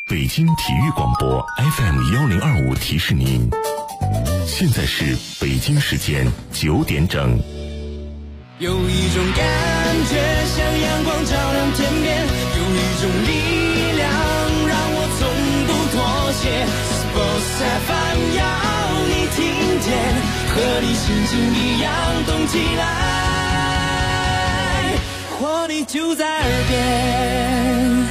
北京体育广播 FM1025提示您，现在是北京时间9点整。 有一种感觉像阳光照亮天边，有一种力量让我从不妥协。Sports FM 要你听见，和你心情一样动起来，活力就在耳边。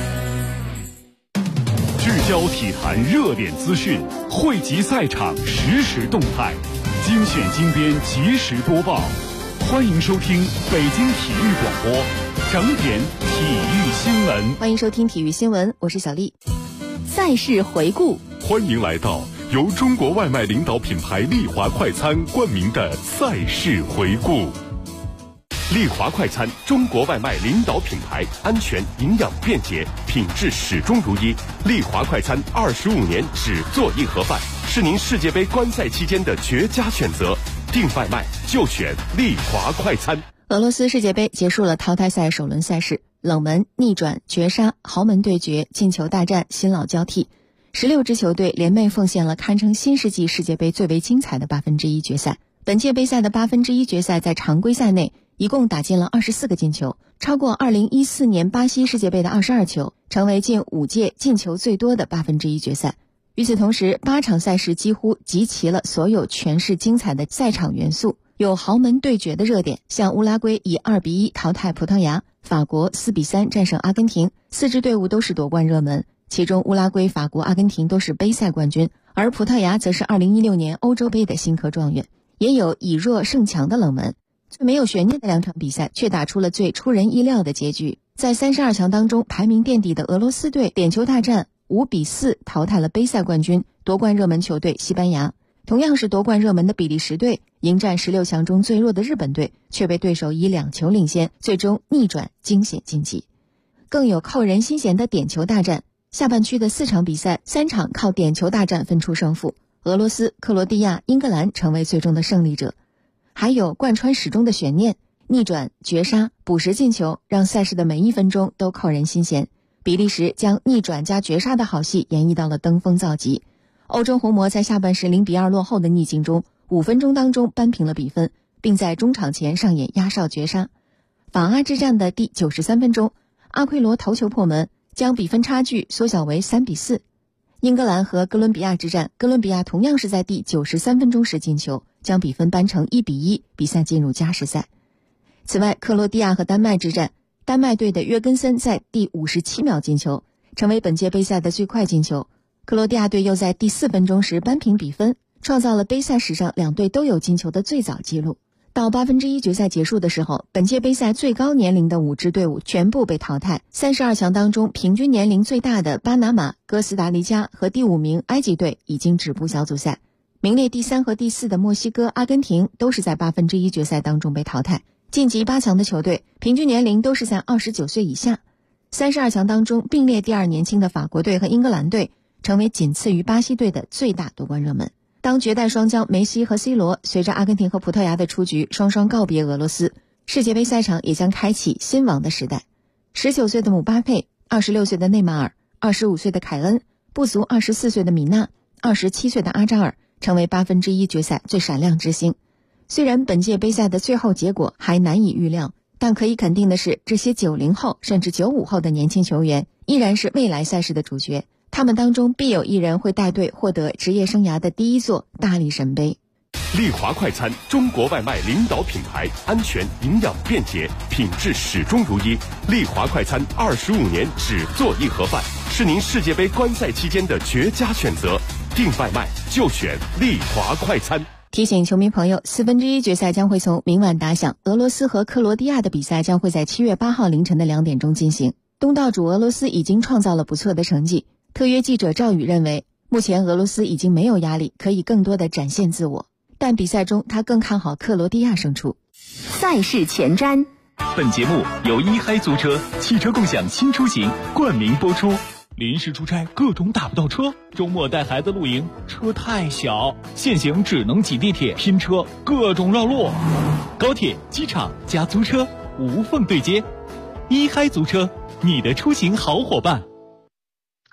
聚焦体坛热点资讯，汇集赛场实时动态，精选精编及时播报。欢迎收听北京体育广播整点体育新闻。 欢迎收听体育新闻，我是小丽。赛事回顾， 欢迎来到由中国外卖领导品牌丽华快餐冠名的赛事回顾。丽华快餐，中国外卖领导品牌，安全、营养、便捷，品质始终如一。丽华快餐25年只做一盒饭，是您世界杯观赛期间的绝佳选择。订外卖就选丽华快餐。 俄罗斯世界杯结束了淘汰赛首轮赛事，冷门、逆转、绝杀、豪门对决、进球大战，新老交替。16支球队联袂奉献了堪称新世纪世界杯最为精彩的1/8决赛。本届杯赛的1/8决赛在常规赛内一共打进了24个进球，超过2014年巴西世界杯的22球，成为近5届进球最多的1/8决赛。与此同时，8场赛事几乎集齐了所有诠释精彩的赛场元素，有豪门对决的热点，像乌拉圭以2-1淘汰葡萄牙，法国4-3战胜阿根廷，4支队伍都是夺冠热门，其中乌拉圭、法国、阿根廷都是杯赛冠军，而葡萄牙则是2016年欧洲杯的新科状元。也有以弱胜强的冷门，最没有悬念的2场比赛却打出了最出人意料的结局。在32强当中排名垫底的俄罗斯队点球大战5-4淘汰了杯赛冠军夺冠热门球队西班牙。同样是夺冠热门的比利时队迎战16强中最弱的日本队，却被对手以2球领先，最终逆转惊险晋级。更有扣人心弦的点球大战，下半区的4场比赛3场靠点球大战分出胜负，俄罗斯、克罗地亚、英格兰成为最终的胜利者。还有贯穿始终的悬念，逆转、绝杀、补时进球，让赛事的每1分钟都扣人心弦。比利时将逆转加绝杀的好戏演绎到了登峰造极。欧洲红魔在下半时0-2落后的逆境中，5分钟当中扳平了比分，并在中场前上演压哨绝杀。法阿之战的第93分钟，阿奎罗头球破门，将比分差距缩小为3-4。英格兰和哥伦比亚之战，哥伦比亚同样是在第93分钟时进球，将比分扳成1-1，比赛进入加时赛。此外，克罗地亚和丹麦之战，丹麦队的约根森在第57秒进球，成为本届杯赛的最快进球。克罗地亚队又在第4分钟时扳平比分，创造了杯赛史上2队都有进球的最早纪录。到1/8决赛结束的时候，本届杯赛最高年龄的5支队伍全部被淘汰。32强当中平均年龄最大的巴拿马、哥斯达黎加和第5名埃及队已经止步小组赛。名列第3和第4的墨西哥、阿根廷都是在1/8决赛当中被淘汰。晋级8强的球队平均年龄都是在29岁以下。32强当中并列第2年轻的法国队和英格兰队成为仅次于巴西队的最大夺冠热门。当绝代双骄梅西和 C 罗随着阿根廷和葡萄牙的出局双双告别俄罗斯，世界杯赛场也将开启新王的时代。19岁的姆巴佩、26岁的内马尔、25岁的凯恩，不足24岁的米纳、27岁的阿扎尔成为1/8决赛最闪亮之星。虽然本届杯赛的最后结果还难以预料，但可以肯定的是，这些90后甚至95后的年轻球员依然是未来赛事的主角，他们当中必有一人会带队获得职业生涯的第1座大力神杯。 丽华快餐，中国外卖领导品牌，安全、营养、便捷，品质始终如一。丽华快餐25年只做一盒饭，是您世界杯观赛期间的绝佳选择。订外卖就选丽华快餐。 提醒球迷朋友，1/4决赛将会从明晚打响，俄罗斯和克罗地亚的比赛将会在7月8号凌晨的2点钟进行。东道主俄罗斯已经创造了不错的成绩，特约记者赵宇认为，目前俄罗斯已经没有压力，可以更多的展现自我，但比赛中他更看好克罗地亚胜出。 赛事前瞻， 本节目由一嗨租车汽车共享新出行冠名播出。临时出差各种打不到车，周末带孩子露营车太小，现行只能挤地铁拼车，各种绕路。高铁、机场加租车无缝对接，一嗨租车，你的出行好伙伴。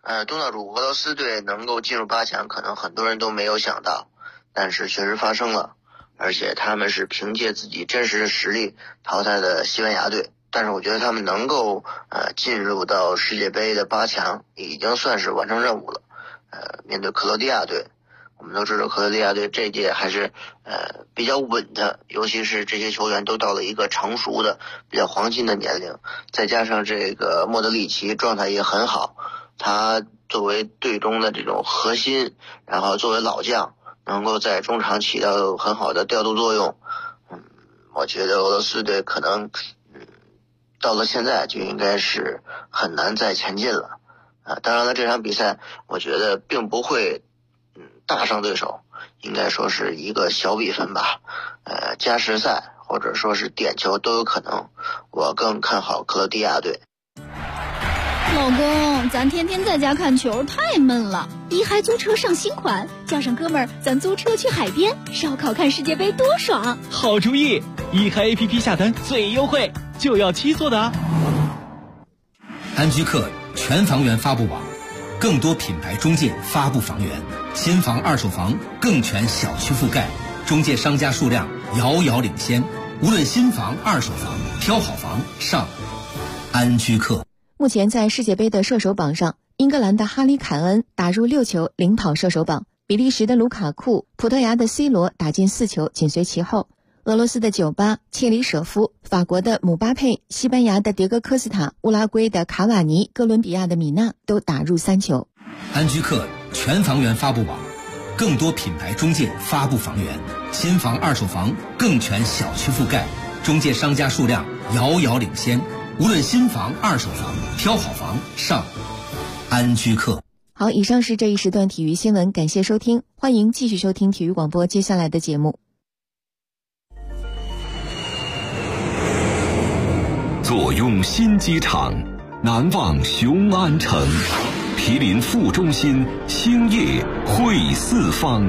东道主俄罗斯队能够进入8强，可能很多人都没有想到，但是确实发生了，而且他们是凭借自己真实的实力淘汰的西班牙队。但是我觉得他们能够进入到世界杯的8强，已经算是完成任务了。面对克罗地亚队，我们都知道克罗地亚队这届还是比较稳的，尤其是这些球员都到了一个成熟的比较黄金的年龄，再加上这个莫德里奇状态也很好，他作为队中的这种核心，然后作为老将，能够在中场起到很好的调度作用。我觉得俄罗斯队可能到了现在就应该是很难再前进了。当然了，这场比赛我觉得并不会大胜对手，应该说是一个小比分吧，加时赛或者说是点球都有可能。我更看好克罗地亚队。 老公，咱天天在家看球太闷了，一嗨租车上新款，叫上哥们儿，咱租车去海边烧烤看世界杯多爽！ 好主意，一嗨 APP 下单最优惠，就要7座的啊！ 安居客全房源发布网，更多品牌中介发布房源，新房二手房更全小区覆盖，中介商家数量遥遥领先，无论新房二手房，挑好房上安居客。 目前在世界杯的射手榜上，英格兰的哈里凯恩打入6球领跑射手榜，比利时的卢卡库、葡萄牙的 C 罗打进4球紧随其后，俄罗斯的酒吧、切里舍夫、法国的姆巴佩、西班牙的迭戈科斯塔、乌拉圭的卡瓦尼、哥伦比亚的米纳都打入3球。 安居客全房源发布网，更多品牌中介发布房源，新房二手房更全小区覆盖，中介商家数量遥遥领先，无论新房二手房，挑好房上安居客。 好，以上是这一时段体育新闻，感谢收听，欢迎继续收听体育广播接下来的节目。 坐拥新机场，难忘雄安城，毗邻副中心，兴业汇四方。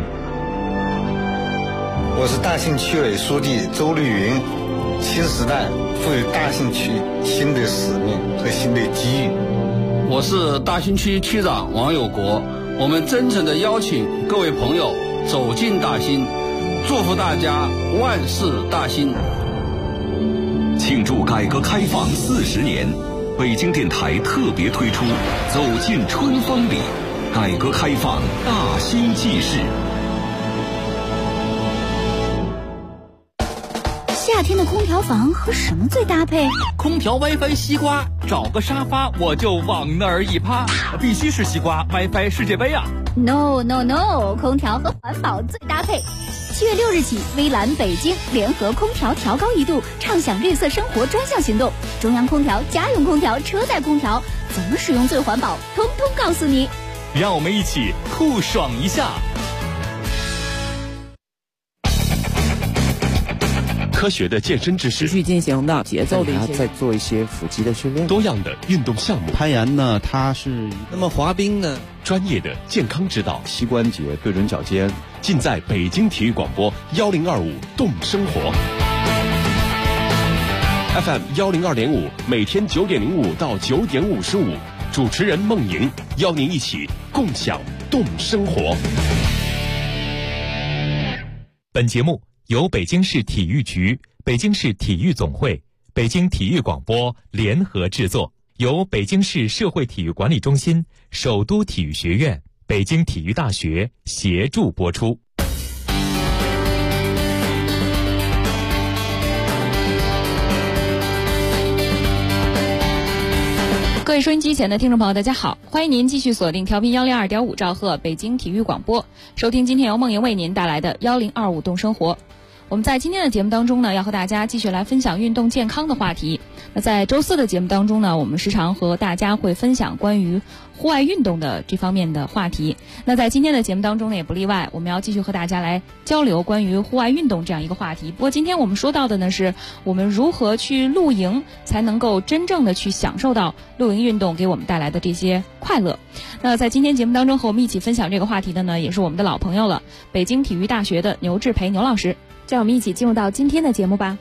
我是大兴区委书记周绿云，新时代赋予大兴区新的使命和新的机遇。 我是大兴区区长王有国，我们真诚地邀请各位朋友走进大兴，祝福大家万事大兴。 庆祝改革开放40年，北京电台特别推出《走进春风里》，改革开放大兴纪事。 夏天的空调房和什么最搭配？ 空调 WiFi 西瓜，找个沙发我就往那儿一趴，必须是西瓜 WiFi 世界杯啊 No， 空调和环保最搭配。7月6日起，微蓝北京联合空调调高1度，畅享绿色生活专项行动。中央空调、家用空调、车载空调，怎么使用最环保，通通告诉你。 让我们一起酷爽一下。科学的健身知识， 持续进行的节奏的一些，再做一些腹肌的训练， 多样的运动项目。 攀岩呢，它是那么滑冰呢， 专业的健康指导， 膝关节对准脚尖， 尽在北京体育广播1025动生活 FM 102.5，每天9点05到9点55，主持人孟莹邀您一起共享动生活。 本节目由北京市体育局、北京市体育总会、北京体育广播联合制作，由北京市社会体育管理中心、首都体育学院、北京体育大学协助播出。 各位收音机前的听众朋友大家好，欢迎您继续锁定调频102.5兆赫北京体育广播，收听今天由梦莹为您带来的1025动生活。我们在今天的节目当中呢，要和大家继续来分享运动健康的话题。那在周四的节目当中呢，我们时常和大家会分享关于户外运动的这方面的话题。那在今天的节目当中呢，也不例外，我们要继续和大家来交流关于户外运动这样一个话题。不过今天我们说到的呢，是我们如何去露营，才能够真正的去享受到露营运动给我们带来的这些快乐。那在今天节目当中和我们一起分享这个话题的呢，也是我们的老朋友了，北京体育大学的牛志培牛老师。让我们一起进入到今天的节目吧。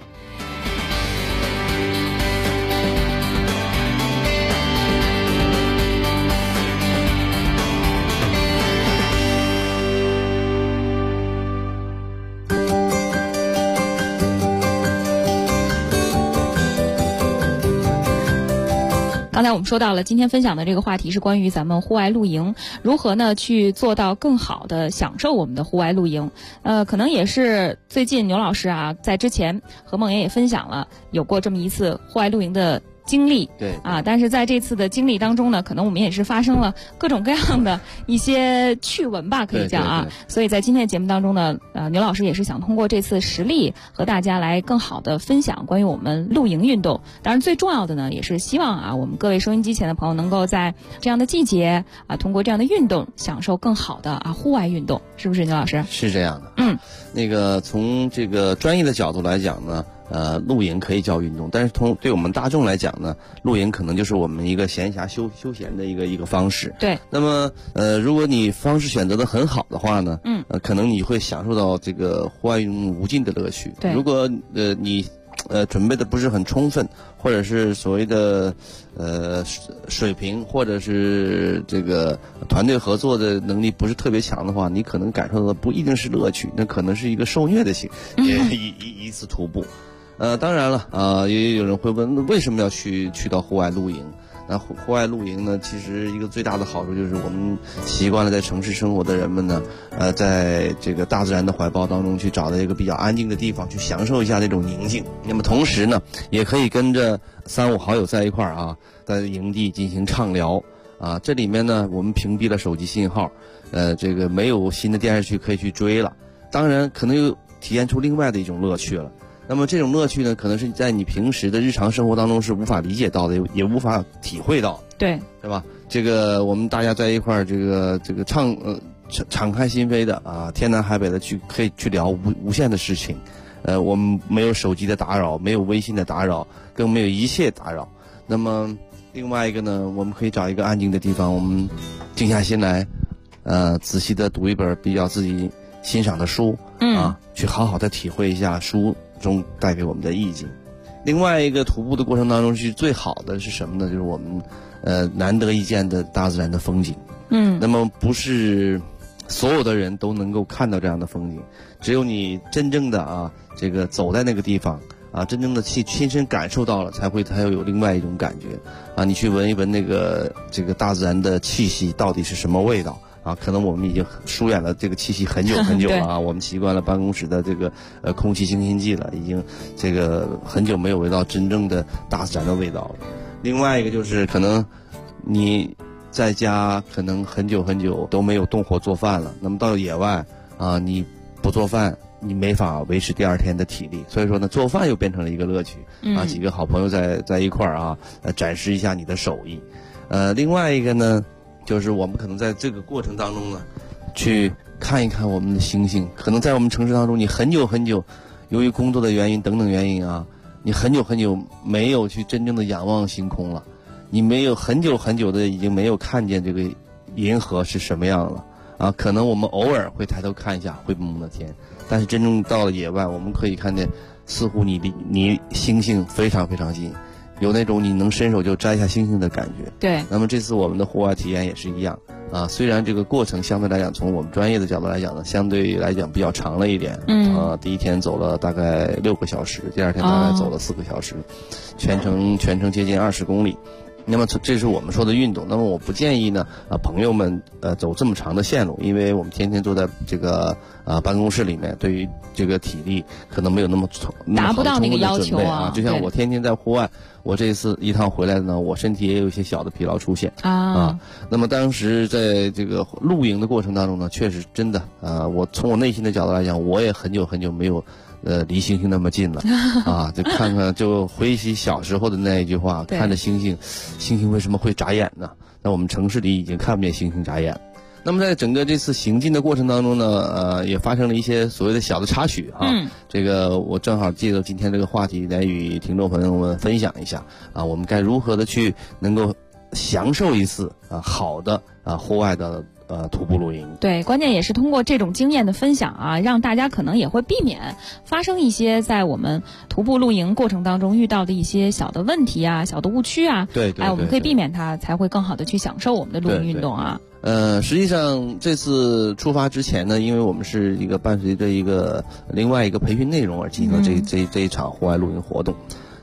刚才我们说到了，今天分享的这个话题是关于咱们户外露营，如何呢去做到更好的享受我们的户外露营。可能也是最近牛老师啊，在之前和梦妍也分享了有过这么一次户外露营的经历， 对啊，但是在这次的经历当中呢，可能我们也是发生了各种各样的一些趣闻吧，可以讲啊。所以在今天的节目当中呢，牛老师也是想通过这次实例和大家来更好的分享关于我们露营运动。当然最重要的呢，也是希望啊，我们各位收音机前的朋友能够在这样的季节啊，通过这样的运动享受更好的啊户外运动，是不是牛老师？ 是这样的。那个从这个专业的角度来讲呢，露营可以叫运动，但是对我们大众来讲呢，露营可能就是我们一个闲暇休闲的一个方式。 对。 那么如果你方式选择的很好的话呢，可能你会享受到这个户外运动无尽的乐趣。 对。 如果你准备的不是很充分，或者是所谓的水平，或者是这个团队合作的能力不是特别强的话，你可能感受到的不一定是乐趣，那可能是一个受虐的一次徒步。当然了，也有人会问，为什么要去到户外露营？那户外露营呢，其实一个最大的好处就是我们习惯了在城市生活的人们呢，在这个大自然的怀抱当中去找到一个比较安静的地方，去享受一下这种宁静。那么同时呢，也可以跟着3-5好友在一块儿啊，在营地进行畅聊啊。这里面呢，我们屏蔽了手机信号，这个没有新的电视剧可以去追了。当然，可能又体现出另外的一种乐趣了。那么这种乐趣呢，可能是在你平时的日常生活当中是无法理解到的，也无法体会到， 对吧？这个我们大家在一块儿，这个敞开心扉的啊，天南海北的可以去聊无限的事情，我们没有手机的打扰，没有微信的打扰，更没有一切打扰。那么另外一个呢，我们可以找一个安静的地方，我们静下心来，仔细的读一本比较自己欣赏的书，去好好的体会一下书中带给我们的意境。另外一个徒步的过程当中是最好的是什么呢？就是我们难得一见的大自然的风景。那么不是所有的人都能够看到这样的风景，只有你真正的这个走在那个地方真正的亲身感受到了，才有另外一种感觉你去闻一闻这个大自然的气息到底是什么味道。可能我们已经疏远了这个气息很久很久了我们习惯了办公室的这个空气清新剂了，已经这个很久没有闻到真正的大自然的味道了。另外一个就是可能你在家可能很久很久都没有动火做饭了，那么到野外你不做饭，你没法维持第二天的体力，所以说呢，做饭又变成了一个乐趣几个好朋友在一块儿展示一下你的手艺。另外一个呢，就是我们可能在这个过程当中呢，去看一看我们的星星。可能在我们城市当中，你很久很久，由于工作的原因等等原因你很久很久没有去真正的仰望星空了，你没有很久很久的已经没有看见这个银河是什么样了可能我们偶尔会抬头看一下灰蒙蒙的天，但是真正到了野外，我们可以看见似乎你离星星非常非常近，有那种你能伸手就摘下星星的感觉。 对。 那么这次我们的户外体验也是一样虽然这个过程相对来讲，从我们专业的角度来讲呢，相对来讲比较长了一点。第一天走了大概6个小时，第二天大概走了4个小时，全程接近20公里。那么这是我们说的运动。那么我不建议呢朋友们走这么长的线路，因为我们天天坐在这个办公室里面，对于这个体力可能没有那么达不到那个要求就像我天天在户外，我这次一趟回来呢，我身体也有一些小的疲劳出现那么当时在这个露营的过程当中呢，确实真的我从我内心的角度来讲，我也很久很久没有离星星那么近了就看看，就回忆小时候的那一句话，看着星星为什么会眨眼呢？那我们城市里已经看不见星星眨眼。那么在整个这次行进的过程当中呢，也发生了一些所谓的小的插曲这个我正好借着今天这个话题来与听众朋友们分享一下我们该如何的去能够享受一次好的户外的徒步露营。 对，关键也是通过这种经验的分享让大家可能也会避免发生一些在我们徒步露营过程当中遇到的一些小的问题小的误区对， 我们可以避免它，才会更好的去享受我们的露营运动实际上这次出发之前呢，因为我们是一个伴随着另外一个培训内容而进行这一场户外露营活动。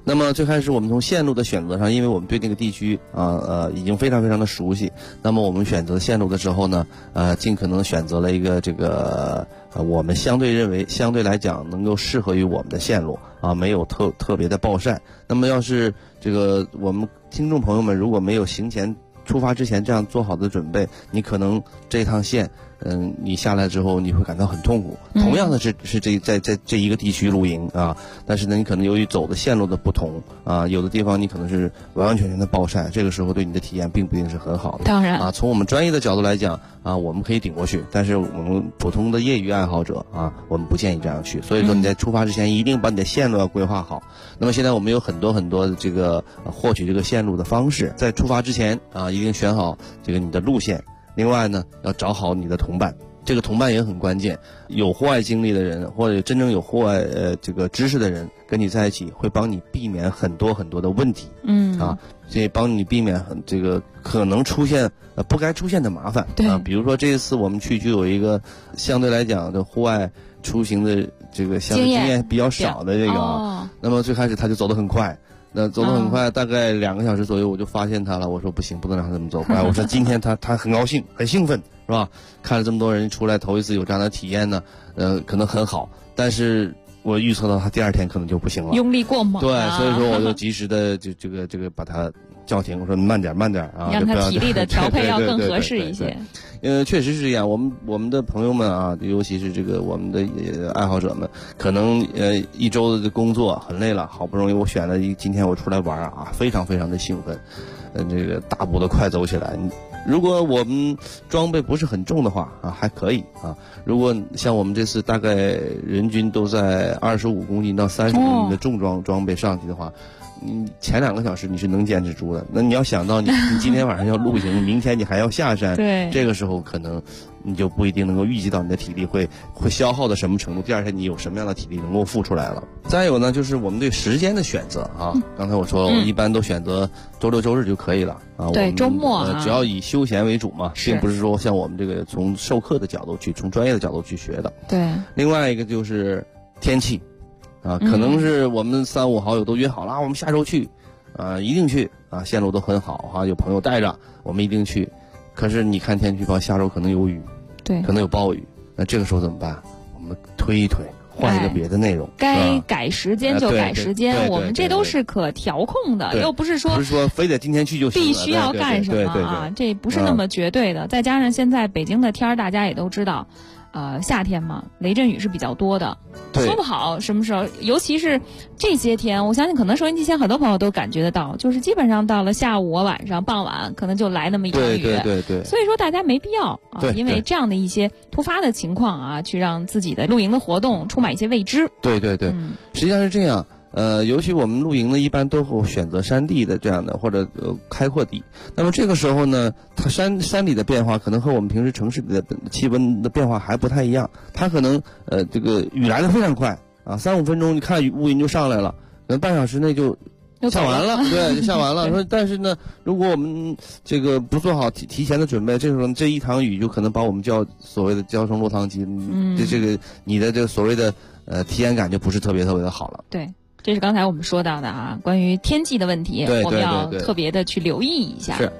那么最开始我们从线路的选择上，因为我们对那个地区已经非常非常的熟悉，那么我们选择线路的时候呢，尽可能选择了一个这个我们相对来讲能够适合于我们的线路啊，没有特别的暴晒。那么要是这个我们听众朋友们如果没有出发之前这样做好的准备，你可能这趟线你下来之后你会感到很痛苦。同样的是在这一个地区露营啊，但是呢你可能由于走的线路的不同啊，有的地方你可能是完完全全的暴晒，这个时候对你的体验并不一定是很好的。 当然啊，从我们专业的角度来讲啊，我们可以顶过去，但是我们普通的业余爱好者啊，我们不建议这样去。所以说你在出发之前一定把你的线路要规划好。那么现在我们有很多的这个获取这个线路的方式，在出发之前啊，一定选好这个你的路线。另外呢，要找好你的同伴，这个同伴也很关键。有户外经历的人，或者真正有户外这个知识的人跟你在一起，会帮你避免很多的问题。所以帮你避免这个可能出现不该出现的麻烦。 对比如说这一次我们去就有一个相对来讲的户外出行的这个相对经验比较少的这个那么最开始他就走得很快。那走得很快，大概2个小时左右，我就发现他了。我说不行，不能让他这么走快。我说今天他很高兴，很兴奋，是吧？看了这么多人出来，头一次有这样的体验呢，可能很好。但是我预测到他第2天可能就不行了， 用力过猛。 对，所以说我就及时的这个把他叫停，我说慢点啊， 让他体力的调配要更合适一些。 确实是这样。我们的朋友们啊，尤其是这个我们的爱好者们，可能一周的工作很累了，好不容易我选了今天我出来玩啊，非常非常的兴奋，这个大步的快走起来。如果我们装备不是很重的话啊，还可以啊。如果像我们这次大概人均都在25公斤到30公斤的重装备上去的话，你前2个小时你是能坚持住的。那你要想到你今天晚上要露营，明天你还要下山， 对， 这个时候可能你就不一定能够预计到你的体力会消耗到什么程度，第2天你有什么样的体力能够付出来了。再有呢，就是我们对时间的选择啊。刚才我说我一般都选择周六周日就可以了啊。 对，周末只要以休闲为主嘛，并不是说像我们这个从授课的角度去，从专业的角度去学的。 对。 另外一个就是天气。可能是我们3、5好友都约好了，我们下周去，一定去啊，线路都很好啊，有朋友带着，我们一定去。可是你看天气预报，下周可能有雨， 对， 可能有暴雨，那这个时候怎么办？我们推一推，换一个别的内容， 该改时间就改时间，我们这都是可调控的，又不是说非得今天去就行了， 必须要干什么啊？这不是那么绝对的。再加上现在北京的天儿，大家也都知道。夏天嘛，雷阵雨是比较多的，说不好什么时候，尤其是这些天，我相信可能收音机前很多朋友都感觉得到，就是基本上到了下午、晚上、傍晚，可能就来那么一场雨。 对。 所以说大家没必要啊，因为这样的一些突发的情况啊，去让自己的露营的活动充满一些未知。 对，实际上是这样。尤其我们露营呢，一般都会选择山地的这样的或者开阔地。那么这个时候呢，它山里的变化可能和我们平时城市里的气温的变化还不太一样。它可能这个雨来得非常快啊，3、5分钟你看乌云就上来了，可能半小时内就下完了，对，就下完了。说但是呢，如果我们这个不做好提前的准备，这时候这一场雨就可能把我们所谓的浇成落汤鸡，这个你的这个所谓的体验感就不是特别的好了。 对。这是刚才我们说到的啊，关于天气的问题，我们要特别的去留意一下。 是。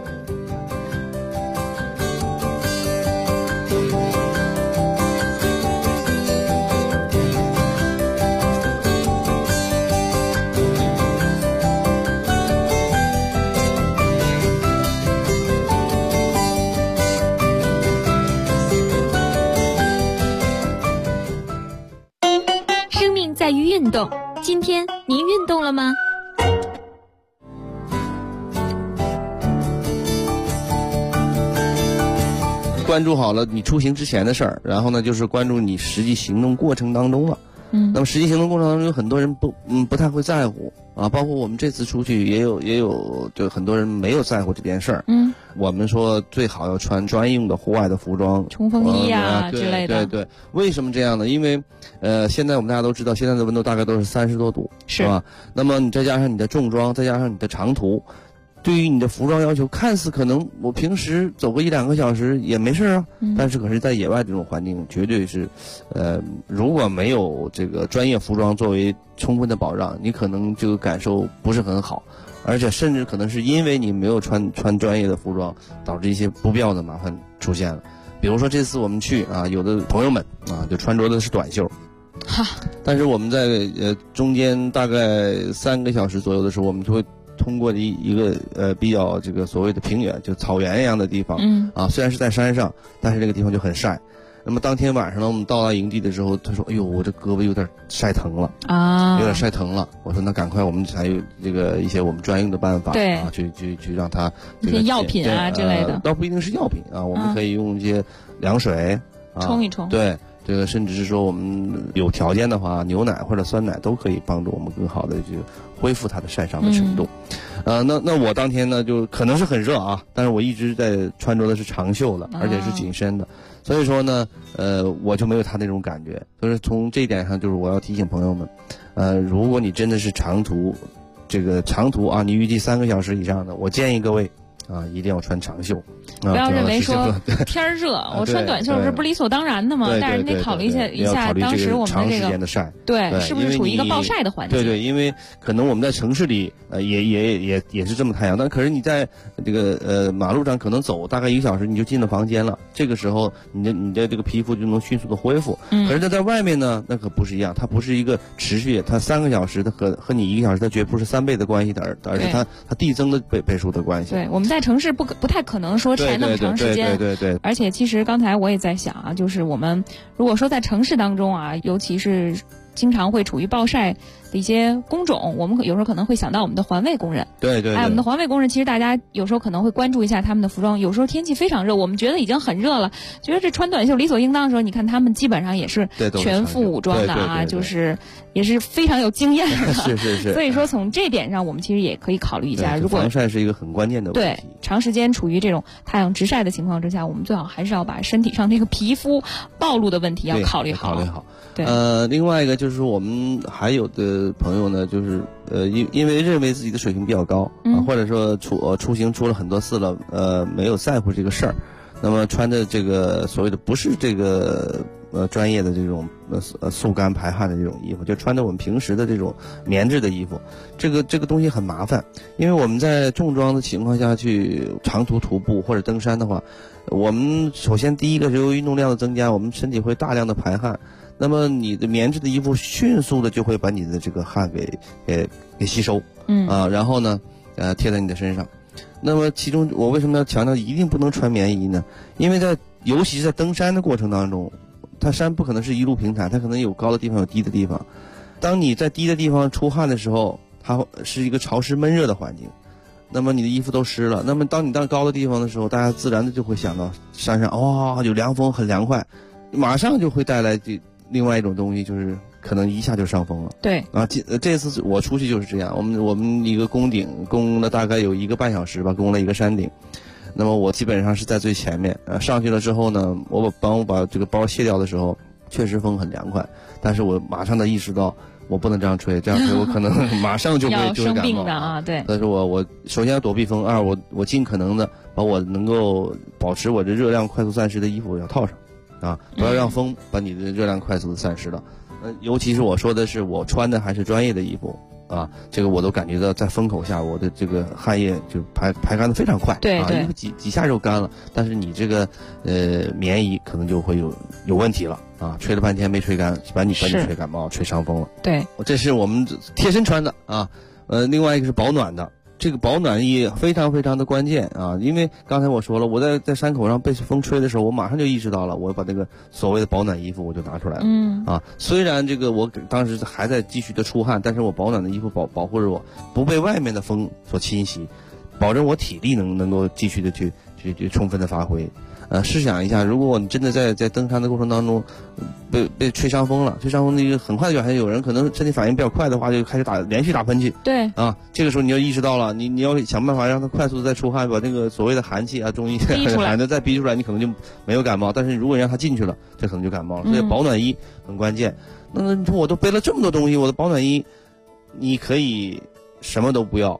生命在于运动。今天您运动了吗？ 关注好了你出行之前的事儿，然后呢就是关注你实际行动过程当中了。那么实际行动过程当中有很多人不太会在乎啊，包括我们这次出去也有就很多人没有在乎这件事儿。我们说最好要穿专用的户外的服装， 冲锋衣之类的。 对，为什么这样呢？因为现在我们大家都知道，现在的温度大概都是30多度，是吧？那么你再加上你的重装，再加上你的长途， 对于你的服装要求，看似可能我平时走个1-2个小时也没事啊，但是可是在野外这种环境，绝对是，如果没有这个专业服装作为充分的保障，你可能这个感受不是很好，而且甚至可能是因为你没有穿专业的服装，导致一些不必要的麻烦出现了。比如说这次我们去啊，有的朋友们啊就穿着的是短袖。但是我们在中间大概3个小时左右的时候，我们就会通过一个比较这个所谓的平原，就草原一样的地方，虽然是在山上，但是这个地方就很晒。那么当天晚上呢，我们到达营地的时候，他说：“哎呦，我这胳膊有点晒疼了啊，有点晒疼了。”我说：“那赶快，我们才有这个一些我们专用的办法， 对啊，去让它一些药品啊之类的， 倒不一定是药品啊，我们可以用一些凉水冲一冲， 对。”这个甚至是说我们有条件的话，牛奶或者酸奶都可以帮助我们更好的去恢复它的晒伤的程度。那我当天呢就可能是很热啊，但是我一直在穿着的是长袖的，而且是紧身的，所以说呢，我就没有他那种感觉。所以从这一点上，就是我要提醒朋友们，如果你真的是长途啊，你预计3个小时以上的，我建议各位啊，一定要穿长袖。 不要认为说天热我穿短袖这不理所当然的吗？但是你得考虑一下当时我们的这个对是不是处于一个暴晒的环境？ 对，因为可能我们在城市里也是这么太阳，但可是你在这个马路上可能走大概1个小时你就进了房间了，这个时候你的这个皮肤就能迅速的恢复。可是在外面呢，那可不是一样，它不是一个持续，它3个小时它和你1个小时它绝不是3倍的关系的，而是它递增的倍数的关系。 对，我们在城市不太可能说晒那么长时间， 对。 而且其实刚才我也在想啊，就是我们如果说在城市当中啊，尤其是经常会处于暴晒的一些工种，我们有时候可能会想到我们的环卫工人。 对， 我们的环卫工人，其实大家有时候可能会关注一下他们的服装。有时候天气非常热，我们觉得已经很热了，觉得这穿短袖理所应当的时候，你看他们基本上也是全副武装的啊，就是也是非常有经验的。 是。 所以说从这点上，我们其实也可以考虑一下，如果防晒是一个很关键的问题。 对，长时间处于这种太阳直晒的情况之下，我们最好还是要把身体上那个皮肤暴露的问题要考虑好。对， 另外一个就是我们还有的朋友呢，就是因为认为自己的水平比较高啊，或者说出行出了很多次了，没有在乎这个事儿，那么穿的这个所谓的不是这个专业的这种速干排汗的这种衣服，就穿着我们平时的这种棉质的衣服，这个东西很麻烦，因为我们在重装的情况下去长途徒步或者登山的话，我们首先第一个是由于运动量的增加，我们身体会大量的排汗。那么你的棉质的衣服迅速的就会把你的这个汗给吸收，然后呢，贴在你的身上。那么其中我为什么要强调一定不能穿棉衣呢？因为尤其是在登山的过程当中，它山不可能是一路平坦，它可能有高的地方有低的地方。当你在低的地方出汗的时候，它是一个潮湿闷热的环境，那么你的衣服都湿了。那么当你到高的地方的时候，大家自然的就会想到山上有凉风很凉快，马上就会带来另外一种东西，就是可能一下就上风了。 对啊，这次我出去就是这样，我们一个攻顶攻了大概有1个半小时吧，攻了一个山顶。那么我基本上是在最前面，上去了之后呢，我把这个包卸掉的时候，确实风很凉快，但是我马上的意识到我不能这样吹，这样吹我可能马上就会生病的啊。对， 但是我首先要躲避风，2我尽可能的把我能够保持我的热量快速散失的衣服要套上。不要让风把你的热量快速的散失了。尤其是我说的是我穿的还是专业的衣服啊，这个我都感觉到在风口下我的这个汗液就排干的非常快。 对， 衣服几下就干了，但是你这个棉衣可能就会有问题了啊，吹了半天没吹干，把你吹感冒、吹伤风了。 对， 这是我们贴身穿的啊。另外一个是保暖的。这个保暖衣非常非常的关键啊，因为刚才我说了，我在山口上被风吹的时候，我马上就意识到了，我把那个所谓的保暖衣服我就拿出来了。虽然这个我当时还在继续的出汗，但是我保暖的衣服保护着我不被外面的风所侵袭，保证我体力能够继续的去充分的发挥。试想一下，如果你真的在登山的过程当中被吹伤风了，吹伤风的一个很快的表现，有人可能身体反应比较快的话，就开始连续打喷嚏。 对啊，这个时候你就意识到了，你要想办法让它快速的再出汗，把那个所谓的寒气啊、中医寒的再逼出来，你可能就没有感冒。但是如果你让它进去了，这可能就感冒了。所以保暖衣很关键。那我都背了这么多东西，我的保暖衣，你可以什么都不要。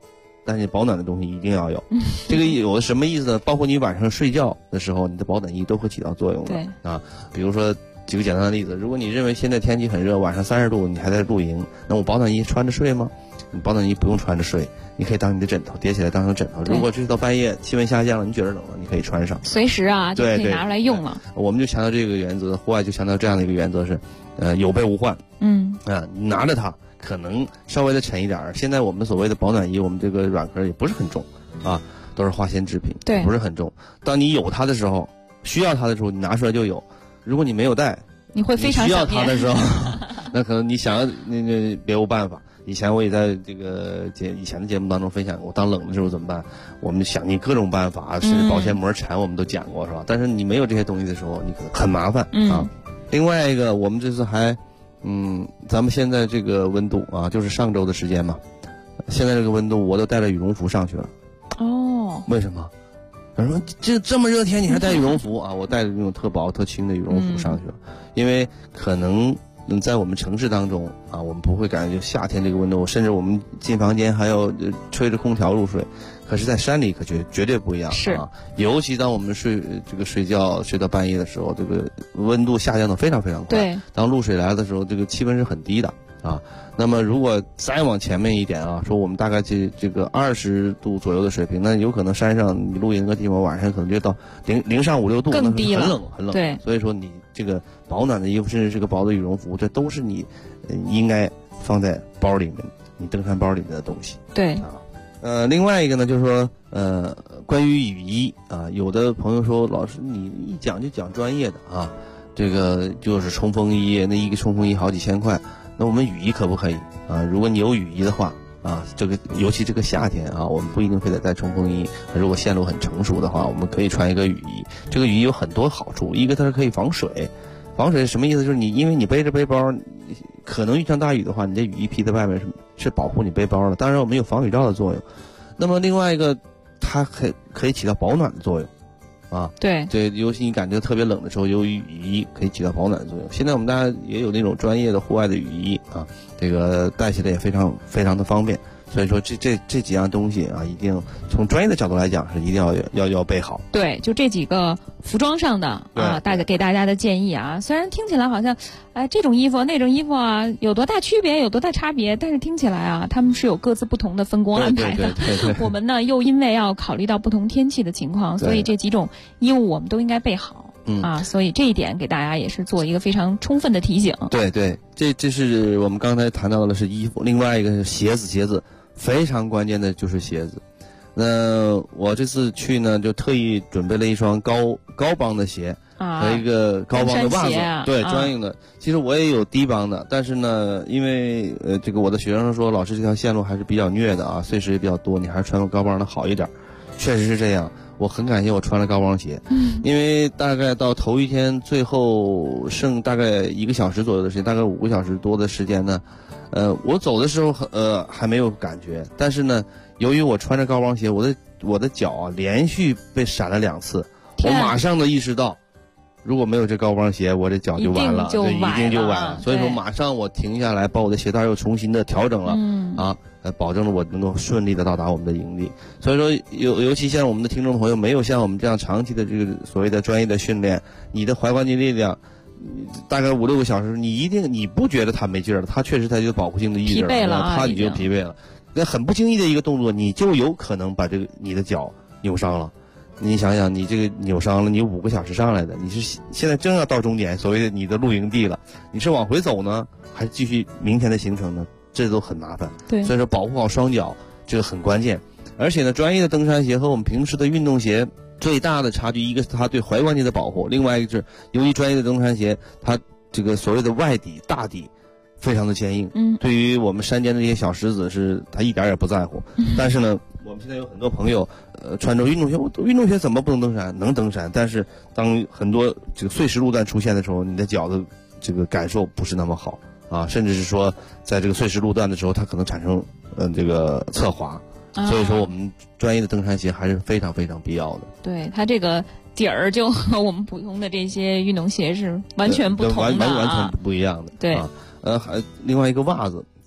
但是保暖的东西一定要有。这个有什么意思呢？包括你晚上睡觉的时候，你的保暖衣都会起到作用的。 对啊，比如说举个简单的例子，如果你认为现在天气很热，晚上30度，你还在露营，那我保暖衣穿着睡吗？你保暖衣不用穿着睡，你可以当你的枕头，叠起来当成枕头。如果这到半夜气温下降了，你觉得冷了，你可以穿上， 随时啊就可以拿出来用了。 我们就强调这个原则，户外就强调这样的一个原则是，有备无患。你拿着它可能稍微的沉一点。现在我们所谓的保暖衣，我们这个软壳也不是很重啊，都是化纤制品， 对， 不是很重。当你有它的时候，需要它的时候，你拿出来就有。如果你没有带， 你会非常需要它的时候，那可能你想要那别无办法。以前我也在这个以前的节目当中分享过，当冷的时候怎么办？我们想尽各种办法，甚至保鲜膜缠我们都讲过，是吧？但是你没有这些东西的时候，你可能很麻烦啊。另外一个，我们这次还，咱们现在这个温度啊，就是上周的时间嘛，现在这个温度我都带着羽绒服上去了。 哦， 为什么？他说这么热天你还带羽绒服啊？我带着那种特薄特轻的羽绒服上去了，因为可能。在我们城市当中啊，我们不会感觉夏天这个温度，甚至我们进房间还要吹着空调入睡。可是，在山里可绝对不一样， 是啊。尤其当我们睡觉睡到半夜的时候，这个温度下降的非常非常快。 对， 当露水来的时候，这个气温是很低的啊。那么，如果再往前面一点啊，说我们大概这个20度左右的水平，那有可能山上你露营的地方晚上可能就到零上5、6度， 更低了， 很冷很冷。 对， 所以说你这个保暖的衣服，甚至这个薄的羽绒服，这都是你应该放在包里面，你登山包里面的东西。 对啊，另外一个呢，就是说关于雨衣啊，有的朋友说老师你一讲就讲专业的啊，这个就是冲锋衣，那一个冲锋衣好几千块。那我们雨衣可不可以啊？如果你有雨衣的话啊，这个尤其这个夏天啊，我们不一定非得带冲锋衣。如果线路很成熟的话，我们可以穿一个雨衣。这个雨衣有很多好处，一个它是可以防水。防水是什么意思？就是因为你背着背包，可能遇上大雨的话，你这雨衣披在外面是保护你背包的。当然，我们有防雨罩的作用。那么另外一个，它可以起到保暖的作用。啊， 对， 尤其你感觉特别冷的时候，有雨衣可以起到保暖的作用。现在我们大家也有那种专业的户外的雨衣啊，这个带起来也非常非常的方便。所以说这几样东西啊，一定从专业的角度来讲是一定要备好。 对，就这几个服装上的啊，给大家的建议啊，虽然听起来好像，这种衣服那种衣服啊，有多大区别，有多大差别，但是听起来啊，他们是有各自不同的分工安排的。 对我们呢，又因为要考虑到不同天气的情况，所以这几种衣物我们都应该备好。所以这一点给大家也是做一个非常充分的提醒。 对，这是我们刚才谈到的是衣服，另外一个是鞋子。非常关键的就是鞋子。那我这次去呢，就特意准备了一双高帮的鞋和一个高帮的袜子，对，专用的。其实我也有低帮的，但是呢，因为这个我的学生说，老师这条线路还是比较虐的啊，碎石也比较多，你还是穿个高帮的好一点。确实是这样，我很感谢我穿了高帮鞋，因为大概到头一天最后剩大概1个小时左右的时间，大概5个小时多的时间呢。我走的时候还没有感觉，但是呢，由于我穿着高帮鞋，我的脚啊连续被闪了2次，我马上的意识到，如果没有这高帮鞋，我这脚就完了，一定就完了。所以说马上我停下来，把我的鞋带又重新的调整了，保证了我能够顺利的到达我们的营地。所以说尤其像我们的听众朋友没有像我们这样长期的这个所谓的专业的训练，你的踝关节力量。大概5、6个小时，你不觉得他没劲儿了，他确实他就保护性的意志了，他已经疲惫了。那很不经意的一个动作，你就有可能把你的脚扭伤了。你想想，你这个扭伤了，你5个小时上来的，你是现在正要到终点，所谓的你的露营地了，你是往回走呢，还是继续明天的行程呢？这都很麻烦。 对， 所以说保护好双脚这个很关键。而且呢，专业的登山鞋和我们平时的运动鞋最大的差距，一个是它对踝关节的保护，另外一个是由于专业的登山鞋，它这个所谓的外底大底非常的坚硬，对于我们山间的这些小石子是它一点也不在乎。但是呢，我们现在有很多朋友穿着运动鞋，运动鞋怎么不能登山？能登山，但是当很多这个碎石路段出现的时候，你的脚的这个感受不是那么好啊，甚至是说在这个碎石路段的时候，它可能产生这个侧滑。所以说我们专业的登山鞋还是非常非常必要的。 对，它这个底儿就和我们普通的这些运动鞋是完全不同的， 完全不一样的。 对， 另外一个袜子，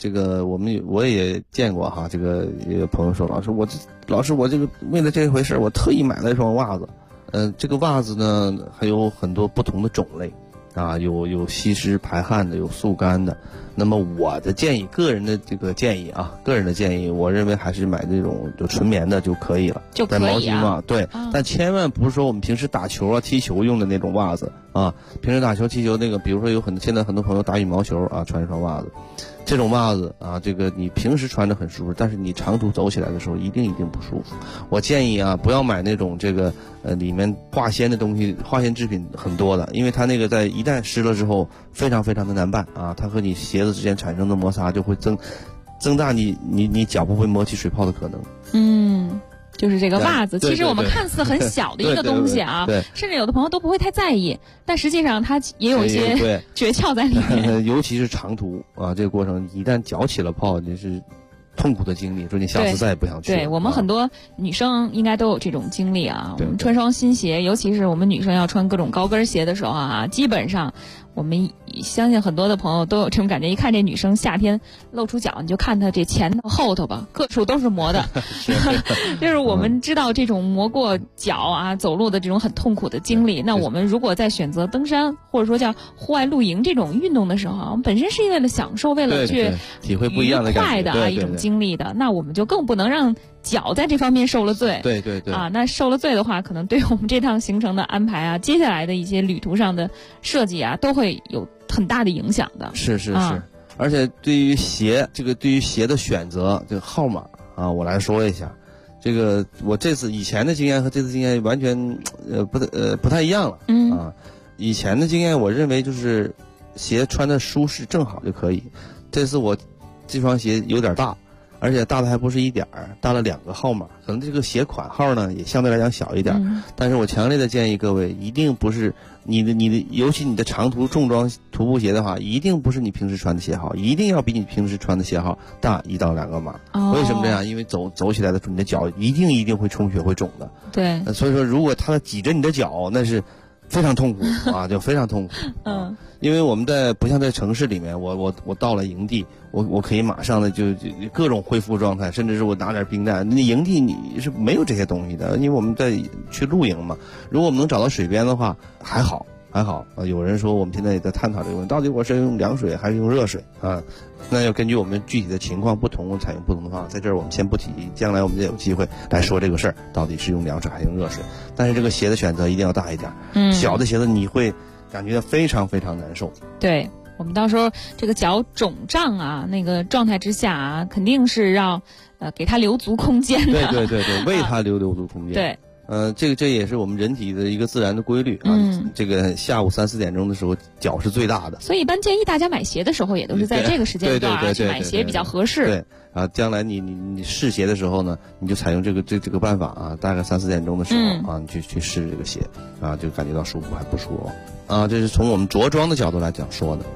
这个我也见过哈，这个也有朋友说，老师我这个为了这回事我特意买了一双袜子。这个袜子呢还有很多不同的种类啊，有吸湿排汗的，有速干的。那么我的建议，个人的建议，我认为还是买这种就纯棉的就可以了， 就可以啊。 毛巾袜，对，但千万不是说我们平时打球啊、踢球用的那种袜子啊。平时打球、踢球那个，比如说现在很多朋友打羽毛球啊，穿一双袜子，这种袜子啊，这个你平时穿着很舒服，但是你长途走起来的时候一定不舒服。我建议啊，不要买那种里面化纤的东西，化纤制品很多的，因为它那个一旦湿了之后，非常非常的难办啊，它和你鞋子之间产生的摩擦就会增大你脚部会磨起水泡的可能。 就是这个袜子，其实我们看似很小的一个东西啊，甚至有的朋友都不会太在意，但实际上它也有一些诀窍在里面。 尤其是长途啊，这个过程一旦脚起了泡，就是痛苦的经历，说你下次再也不想去了。 对，我们很多女生应该都有这种经历啊。我们穿双新鞋，尤其是我们女生要穿各种高跟鞋的时候啊，基本上我们相信很多的朋友都有这种感觉，一看这女生夏天露出脚，你就看她这前头后头吧，各处都是磨的。就是我们知道这种磨过脚啊，走路的这种很痛苦的经历。那我们如果在选择登山或者说叫户外露营这种运动的时候，我们本身是为了享受，为了去体会不一样的感觉， 愉快的一种经历的，那我们就更不能让脚在这方面受了罪。 对啊，那受了罪的话，可能对我们这趟行程的安排啊，接下来的一些旅途上的设计啊，都会有很大的影响的。 是，而且对于鞋的选择，这个号码啊，我来说一下。这个我以前的经验和这次经验完全不太一样了。啊，以前的经验我认为就是鞋穿的舒适正好就可以。这次我这双鞋有点大，而且大的还不是一点儿，大了2个号码，可能这个鞋款号呢也相对来讲小一点。但是我强烈的建议各位，一定不是你的，尤其你的长途重装徒步鞋的话，一定不是你平时穿的鞋号，一定要比你平时穿的鞋号大1到2个码。为什么这样？因为走起来的时候，你的脚一定会充血会肿的。 对， 所以说如果它挤着你的脚，那是非常痛苦啊，就非常痛苦。因为我们不像在城市里面，我到了营地，我可以马上的就各种恢复状态，甚至是我拿点冰袋。那营地你是没有这些东西的，因为我们去露营嘛。如果我们能找到水边的话，还好。有人说我们现在也在探讨这个问题，到底我是用凉水还是用热水啊？那要根据我们具体的情况不同，采用不同的方法。在这儿我们先不提，将来我们再有机会来说这个事儿，到底是用凉水还是用热水。但是这个鞋的选择一定要大一点，小的鞋子你会感觉非常非常难受。 对，我们到时候这个脚肿胀啊，那个状态之下啊，肯定是要给它留足空间的。 对，为它留足空间。 对。 这也是我们人体的一个自然的规律啊。这个下午3、4点钟的时候，脚是最大的。 所以一般建议大家买鞋的时候，也都是在这个时间段去买鞋比较合适。 对啊，将来你试鞋的时候呢，你就采用这个办法啊，大概3、4点钟的时候啊，你去试这个鞋啊，就感觉到舒服还不舒服啊。这是从我们着装的角度来讲说的。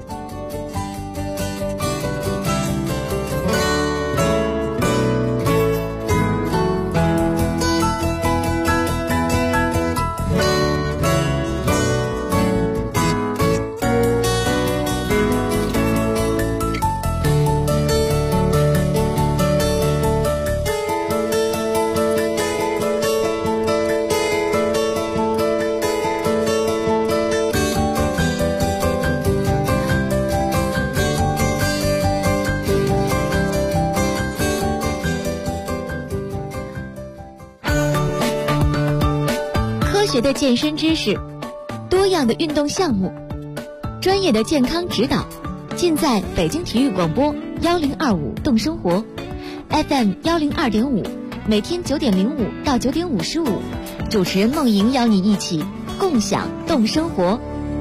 的健身知识，多样的运动项目，专业的健康指导，尽在北京体育广播1025动生活 FM 102.5，每天9点05到9点55，主持人梦莹邀你一起共享动生活。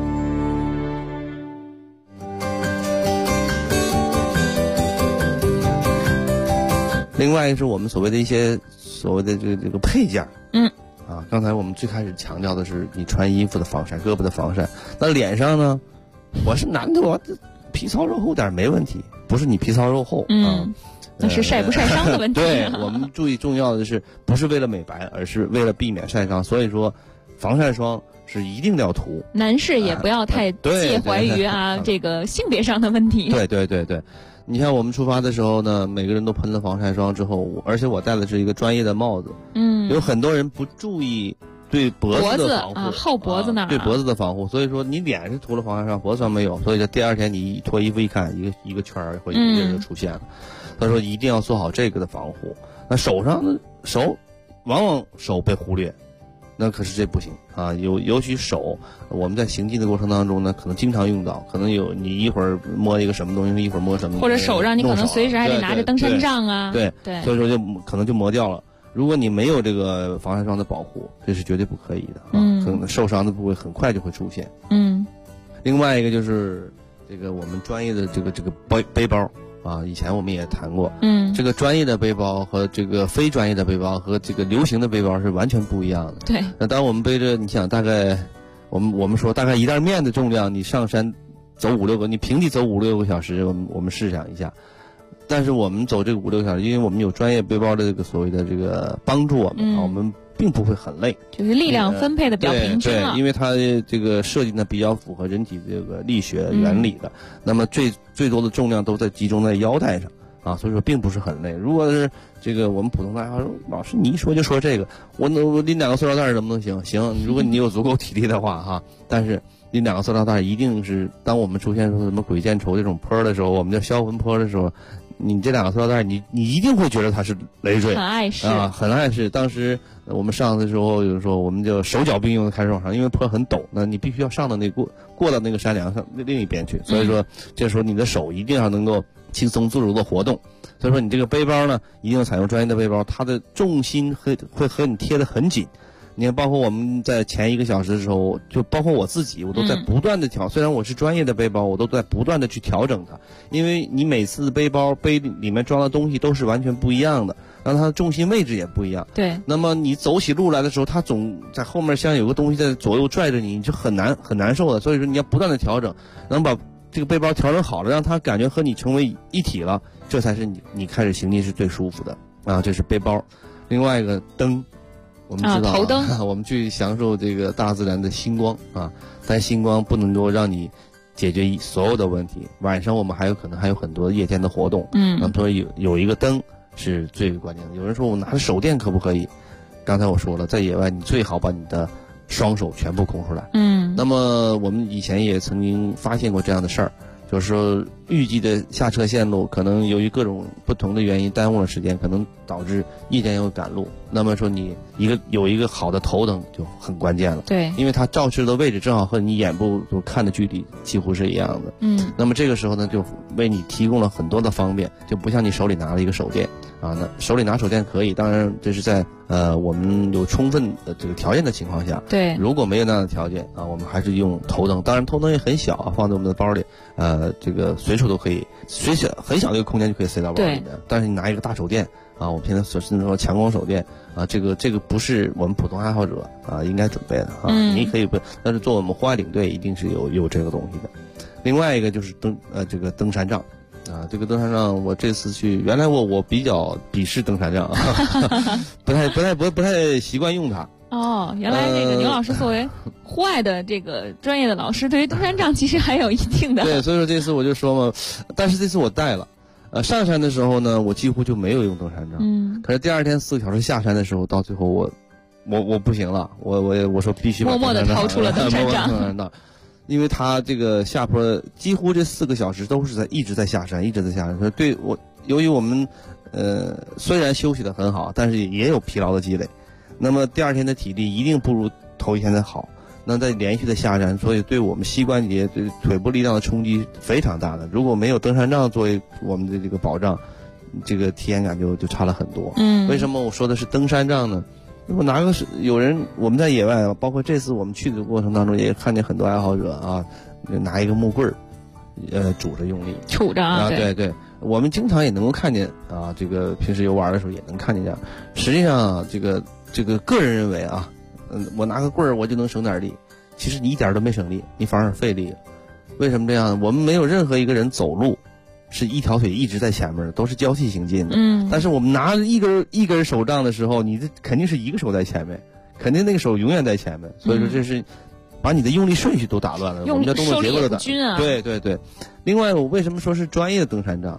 另外是我们所谓的这个配件。刚才我们最开始强调的是你穿衣服的防晒，胳膊的防晒。那脸上呢？我是男的，我皮糙肉厚点没问题，不是你皮糙肉厚那是晒不晒伤的问题。 对，我们注意重要的是，不是为了美白，而是为了避免晒伤。所以说，防晒霜是一定要涂。 男士也不要太介怀于这个性别上的问题。 对。 你像我们出发的时候呢，每个人都喷了防晒霜之后，而且我戴的是一个专业的帽子。有很多人不注意对脖子的防护， 后脖子那儿， 对脖子的防护，所以说你脸是涂了防晒霜，脖子上没有，所以这第二天你脱衣服一看，一个圈儿或者一个就出现了。所以说一定要做好这个的防护。那手上的手，往往手被忽略。那可是这不行啊！尤其手，我们在行进的过程当中呢，可能经常用到，可能有你一会儿摸一个什么东西，一会儿摸什么东西， 或者手上你可能随时还得拿着登山杖啊， 对，所以说就可能就磨掉了。如果你没有这个防晒霜的保护，这是绝对不可以的啊！可能受伤的部位很快就会出现。另外一个就是这个我们专业的这个背包。以前我们也谈过，这个专业的背包和这个非专业的背包和这个流行的背包是完全不一样的。 对， 那当我们背着，你想大概，我们说大概一袋面的重量，你上山走5-6个，你平地走5-6个小时，我们试想一下。但是我们走这个5-6个小时，因为我们有专业背包的这个所谓的这个帮助我们，我们并不会很累， 就是力量分配的比较平均了。 对，因为它这个设计呢比较符合人体这个力学原理的，那么最多的重量都集中在腰带上啊，所以说并不是很累。如果是这个我们普通大家说，老师你一说就说这个，我拎2个塑料袋能不能行？行，如果你有足够体力的话哈，但是拎2个塑料袋一定是当我们出现说什么鬼见愁这种坡的时候，我们叫销魂坡的时候。你这2个塑料袋，你一定会觉得它是累赘， 很碍事啊，很碍事。当时我们上的时候，有时候我们就手脚并用的开始往上，因为坡很陡，那你必须要上到过到那个山梁上另一边去。所以说，这时候你的手一定要能够轻松自如的活动。所以说，你这个背包呢，一定要采用专业的背包，它的重心会和你贴得很紧。你看，包括我们在前1个小时的时候，就包括我自己，我都在不断的虽然我是专业的背包，我都在不断的去调整它，因为你每次背包里面装的东西都是完全不一样的，然后它的重心位置也不一样。 对。 那么你走起路来的时候，它总在后面像有个东西在左右拽着你，你就很难受的。所以说你要不断的调整，能把这个背包调整好了，让它感觉和你成为一体了，这才是你开始行进是最舒服的啊。这是背包。另外一个灯。我们知道头灯， 我们去享受这个大自然的星光啊，但星光不能够让你解决所有的问题。晚上我们还有可能还有很多夜间的活动，那么说有一个灯是最关键的。有人说我拿着手电可不可以？刚才我说了，在野外你最好把你的双手全部空出来。那么我们以前也曾经发现过这样的事儿。就是说，预计的下车线路可能由于各种不同的原因耽误了时间，可能导致夜间要赶路。那么说，你有一个好的头灯就很关键了。 对，因为它照射的位置正好和你眼部所看的距离几乎是一样的。那么这个时候呢，就为你提供了很多的方便，就不像你手里拿了一个手电啊。那手里拿手电可以，当然这是在我们有充分的这个条件的情况下。 对， 如果没有那样的条件啊，我们还是用头灯。当然，头灯也很小啊，放在我们的包里。这个随处都可以，很小的一个空间就可以塞到包里面。但是你拿一个大手电啊，我们现在所甚至说强光手电啊，这个不是我们普通爱好者啊应该准备的啊。你可以不，但是做我们户外领队一定是有这个东西的。另外一个就是这个登山杖啊，这个登山杖我这次去，原来我比较鄙视登山杖啊，不太习惯用它。 原来这个牛老师作为户外的这个专业的老师，对于登山杖其实还有一定的。 对，所以说这次我就说嘛，但是这次我带了，上山的时候呢，我几乎就没有用登山杖。可是第2天4个小时下山的时候，到最后我不行了，我说必须把默默的掏出了登山杖， 因为他这个下坡几乎这4个小时都是一直在下山，一直在下山。对我，由于我们虽然休息的很好，但是也有疲劳的积累。那么第2天的体力一定不如头1天的好，那在连续的下山，所以对我们膝关节、对腿部力量的冲击非常大的。如果没有登山杖作为我们的这个保障，这个体验感就差了很多。为什么我说的是登山杖呢？如果我们在野外，包括这次我们去的过程当中，也看见很多爱好者啊，拿一个木棍儿，拄着用力， 杵着啊， 对。我们经常也能够看见啊，这个平时游玩的时候也能看见这样。实际上，这个个人认为啊，我拿个棍儿我就能省点力，其实你一点都没省力，你反而费力了。为什么这样？我们没有任何一个人走路是一条腿一直在前面的，都是交替行进的。但是我们拿着一根手杖的时候，你这肯定是一个手在前面，肯定那个手永远在前面。所以说这是把你的用力顺序都打乱了，我们的动作结构都打。 均啊。 对。另外，我为什么说是专业的登山杖？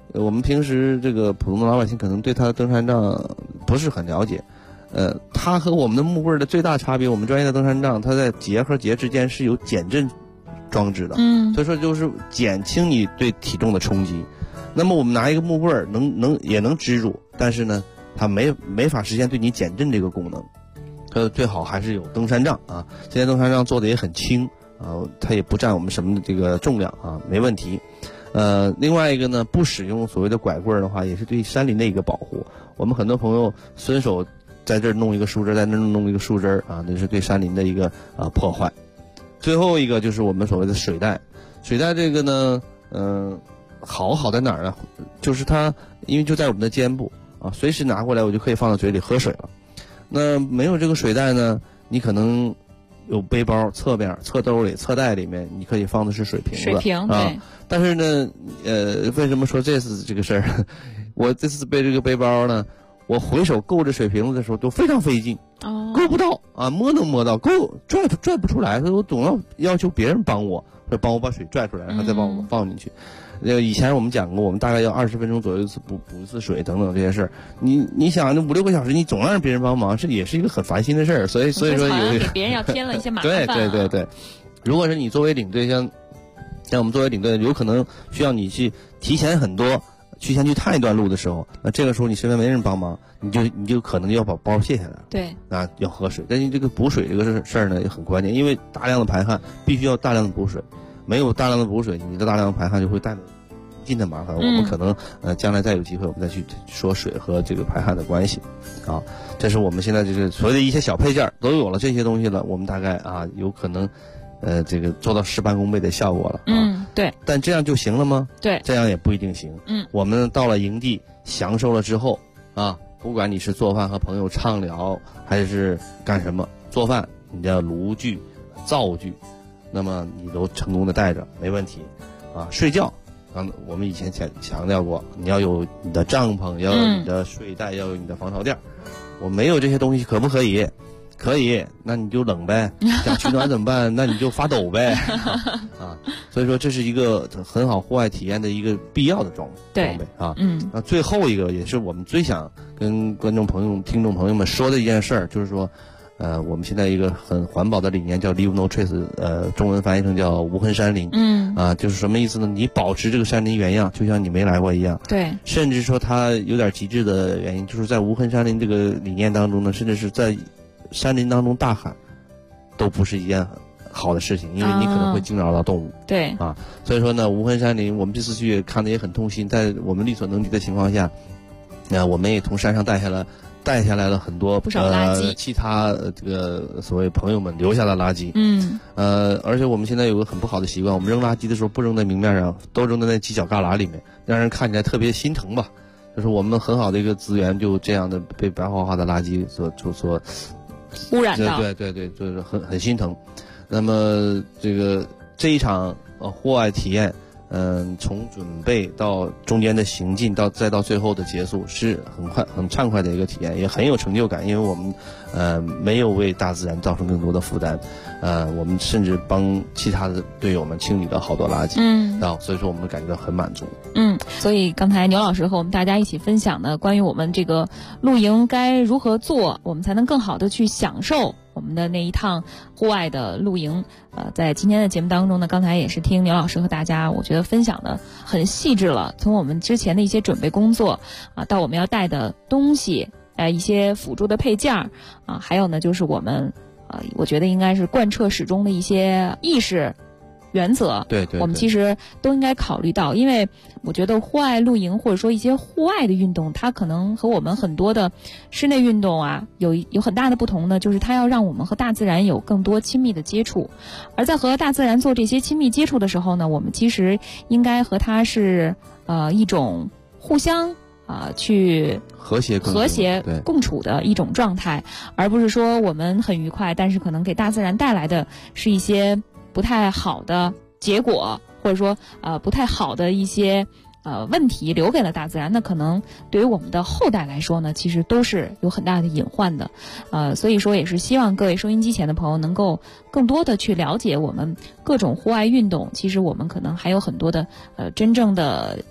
我们平时这个普通的老百姓可能对它的登山杖不是很了解。它和我们的木棍的最大差别，我们专业的登山杖，它在节和节之间是有减震装置的，所以说就是减轻你对体重的冲击。那么我们拿一个木棍也能支住，但是呢，它没法实现对你减震这个功能。最好还是有登山杖啊，现在登山杖做的也很轻啊，它也不占我们什么的这个重量啊，没问题。另外一个呢，不使用所谓的拐棍的话，也是对山林的一个保护。我们很多朋友随手在这儿弄一个树枝，在那儿弄一个树枝啊，那是对山林的一个破坏。最后一个就是我们所谓的水袋，水袋这个呢，好在哪儿呢？就是它因为就在我们的肩部啊，随时拿过来我就可以放到嘴里喝水了。那没有这个水袋呢，你可能有背包侧面、侧兜里、侧袋里面，你可以放的是水瓶子。 水瓶对。 啊，但是呢，为什么说这次这个事儿？我这次背这个背包呢，我回手够着水瓶子的时候都非常费劲，够不到啊，摸能摸到，拽不出来，所以我总要求别人帮我，或者帮我把水拽出来，然后再帮我放进去。以前我们讲过，我们大概要20分钟左右补一次水等等这些事儿。你想这5-6个小时，你总让别人帮忙，这也是一个很烦心的事儿。所以说有给别人要添了一些麻烦。 对。如果是你作为领队，像我们作为领队，有可能需要你去提前很多。先去探一段路的时候，那这个时候你身边没人帮忙，你就可能要把包卸下来了。 对， 啊，要喝水。但是这个补水这个事儿呢也很关键，因为大量的排汗必须要大量的补水，没有大量的补水，你的大量的排汗就会带来无尽的麻烦。我们可能将来再有机会，我们再去说水和这个排汗的关系。啊，这是我们现在就是所谓的一些小配件都有了这些东西了，我们大概啊有可能。这个做到事半功倍的效果了。 对。 但这样就行了吗？ 对， 这样也不一定行。我们到了营地享受了之后啊，不管你是做饭和朋友畅聊，还是干什么，做饭你的炉具、灶具，那么你都成功的带着，没问题。啊，睡觉，我们以前强调过，你要有你的帐篷，要有你的睡袋，要有你的防潮垫。我没有这些东西，可不可以？可以，那你就冷呗。想取暖怎么办？那你就发抖呗。啊，所以说这是一个很好户外体验的一个必要的装备啊。那最后一个也是我们最想跟观众朋友、听众朋友们说的一件事儿，就是说，我们现在一个很环保的理念叫 Leave No Trace， 中文翻译成叫无痕山林。就是什么意思呢？你保持这个山林原样，就像你没来过一样。 对。 甚至说它有点极致的原因，就是在无痕山林这个理念当中呢，甚至是在山林当中大喊都不是一件好的事情，因为你可能会惊扰到动物。 对啊，所以说呢，无痕山林我们这次去看的也很痛心，在我们力所能及的情况下，我们也从山上带下来了很多不少垃圾， 其他这个所谓朋友们留下的垃圾。而且我们现在有个很不好的习惯，我们扔垃圾的时候不扔在明面上，都扔在那犄角旮旯里面，让人看起来特别心疼吧。就是我们很好的一个资源就这样的被白花花的垃圾所污染到。 对，就是很心疼。那么这一场户外体验，从准备到中间的行进，再到最后的结束，是很畅快的一个体验，也很有成就感，因为我们没有为大自然造成更多的负担，我们甚至帮其他的队友们清理了好多垃圾，所以说我们感觉到很满足。 所以刚才牛老师和我们大家一起分享的关于我们这个露营该如何做，我们才能更好的去享受我们的那一趟户外的露营。在今天的节目当中呢，刚才也是听牛老师和大家我觉得分享的很细致了，从我们之前的一些准备工作到我们要带的东西，一些辅助的配件还有呢就是我们我觉得应该是贯彻始终的一些意识原则。 对， 我们其实都应该考虑到，因为我觉得户外露营或者说一些户外的运动，它可能和我们很多的室内运动有很大的不同呢，就是它要让我们和大自然有更多亲密的接触。而在和大自然做这些亲密接触的时候呢，我们其实应该和它是一种互相去和谐共处的一种状态，而不是说我们很愉快，但是可能给大自然带来的是一些不太好的结果，或者说不太好的一些问题留给了大自然，那可能对于我们的后代来说呢，其实都是有很大的隐患的。所以说也是希望各位收音机前的朋友能够更多的去了解我们各种户外运动，其实我们可能还有很多的真正的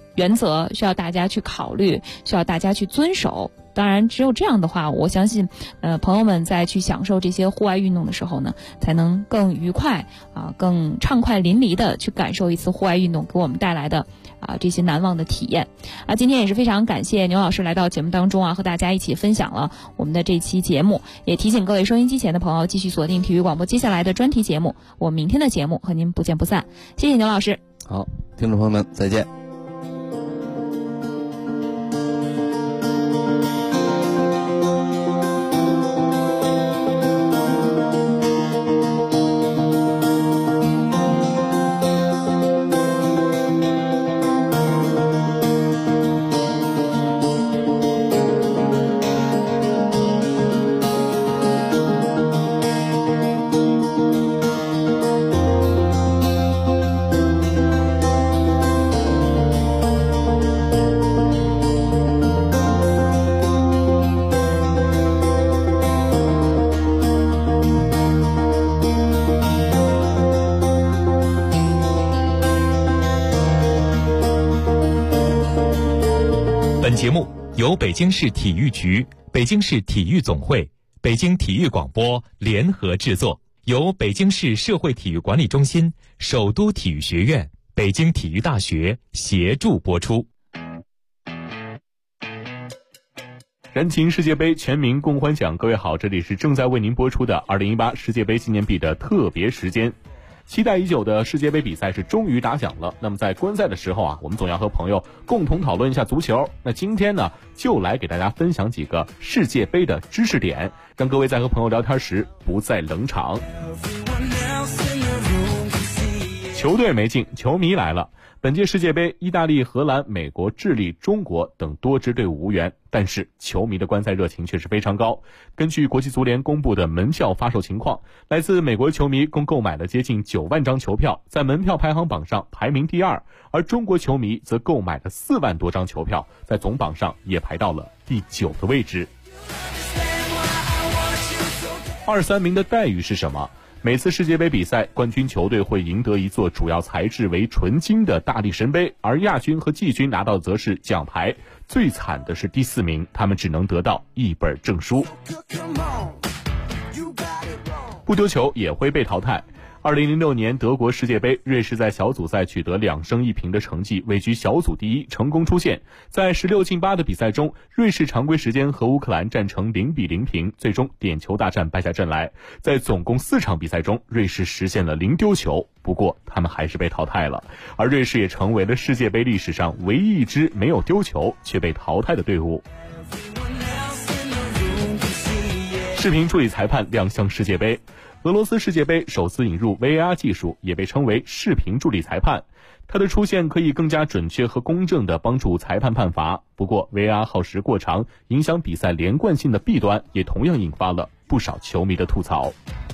原则需要大家去考虑，需要大家去遵守。当然只有这样的话，我相信朋友们在去享受这些户外运动的时候呢，才能更愉快更畅快淋漓的去感受一次户外运动给我们带来的这些难忘的体验今天也是非常感谢牛老师来到节目当中和大家一起分享了我们的这期节目，也提醒各位收音机前的朋友继续锁定体育广播接下来的专题节目，我们明天的节目和您不见不散。谢谢牛老师。 好，听众朋友们再见。 本节目由北京市体育局、北京市体育总会、北京体育广播联合制作，由北京市社会体育管理中心、首都体育学院、北京体育大学协助播出。 燃情世界杯全民共欢享，各位好，这里是正在为您播出的2018世界杯纪念币的特别时间。期待已久的世界杯比赛是终于打响了。那么在观赛的时候我们总要和朋友共同讨论一下足球。那今天呢，就来给大家分享几个世界杯的知识点，让各位在和朋友聊天时不再冷场。球队没进，球迷来了。本届世界杯，意大利、荷兰、美国、智利、中国等多支队伍无缘，但是球迷的观赛热情却是非常高。根据国际足联公布的门票发售情况，来自美国球迷共购买了接近9万张球票，在门票排行榜上排名第2，而中国球迷则购买了4万多张球票，在总榜上也排到了第9个位置。2、3名的待遇是什么？每次世界杯比赛，冠军球队会赢得一座主要材质为纯金的大力神杯，而亚军和季军拿到的则是奖牌。最惨的是第4名，他们只能得到一本证书。不丢球也会被淘汰。2006年德国世界杯，瑞士在小组赛取得2胜1平的成绩，位居小组第1，成功出线。在16进8的比赛中，瑞士常规时间和乌克兰战成0比0平，最终点球大战败下阵来。在总共4场比赛中，瑞士实现了0丢球，不过他们还是被淘汰了。而瑞士也成为了世界杯历史上唯一一支没有丢球却被淘汰的队伍。视频助理裁判亮相世界杯。俄罗斯世界杯首次引入 VAR 技术，也被称为视频助理裁判。它的出现可以更加准确和公正地帮助裁判判罚。不过 VAR 耗时过长，影响比赛连贯性的弊端也同样引发了不少球迷的吐槽。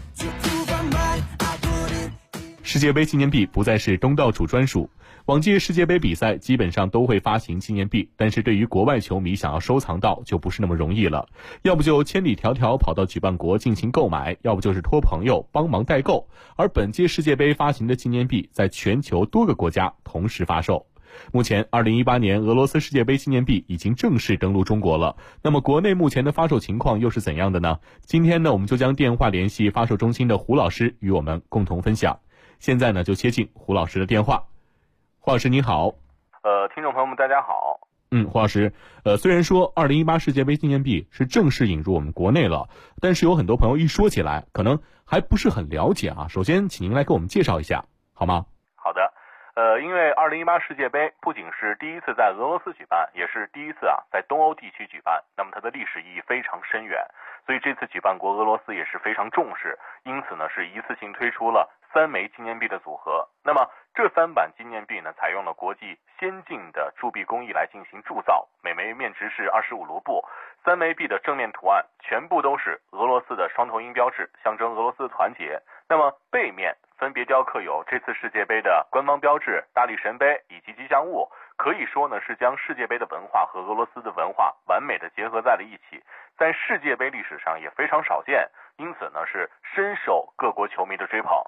世界杯纪念币不再是东道主专属。往届世界杯比赛基本上都会发行纪念币，但是对于国外球迷想要收藏到就不是那么容易了，要不就千里迢迢跑到举办国进行购买，要不就是托朋友帮忙代购。而本届世界杯发行的纪念币在全球多个国家同时发售。目前2018年俄罗斯世界杯纪念币已经正式登陆中国了，那么国内目前的发售情况又是怎样的呢？今天呢，我们就将电话联系发售中心的胡老师与我们共同分享。现在呢，就接进胡老师的电话。胡老师您好。 听众朋友们大家好。 胡老师，虽然说2018世界杯纪念币是正式引入我们国内了，但是有很多朋友一说起来可能还不是很了解首先请您来给我们介绍一下好吗？ 好的。因为2018世界杯不仅是第一次在俄罗斯举办，也是第一次在东欧地区举办，那么它的历史意义非常深远，所以这次举办国俄罗斯也是非常重视，因此呢是一次性推出了3枚纪念币的组合。那么这3版纪念币呢，采用了国际先进的铸币工艺来进行铸造，每枚面值是25卢布。3枚币的正面图案全部都是俄罗斯的双头鹰标志，象征俄罗斯的团结。那么背面分别雕刻有这次世界杯的官方标志、大力神杯以及吉祥物，可以说呢是将世界杯的文化和俄罗斯的文化完美的结合在了一起，在世界杯历史上也非常少见，因此呢是深受各国球迷的追捧。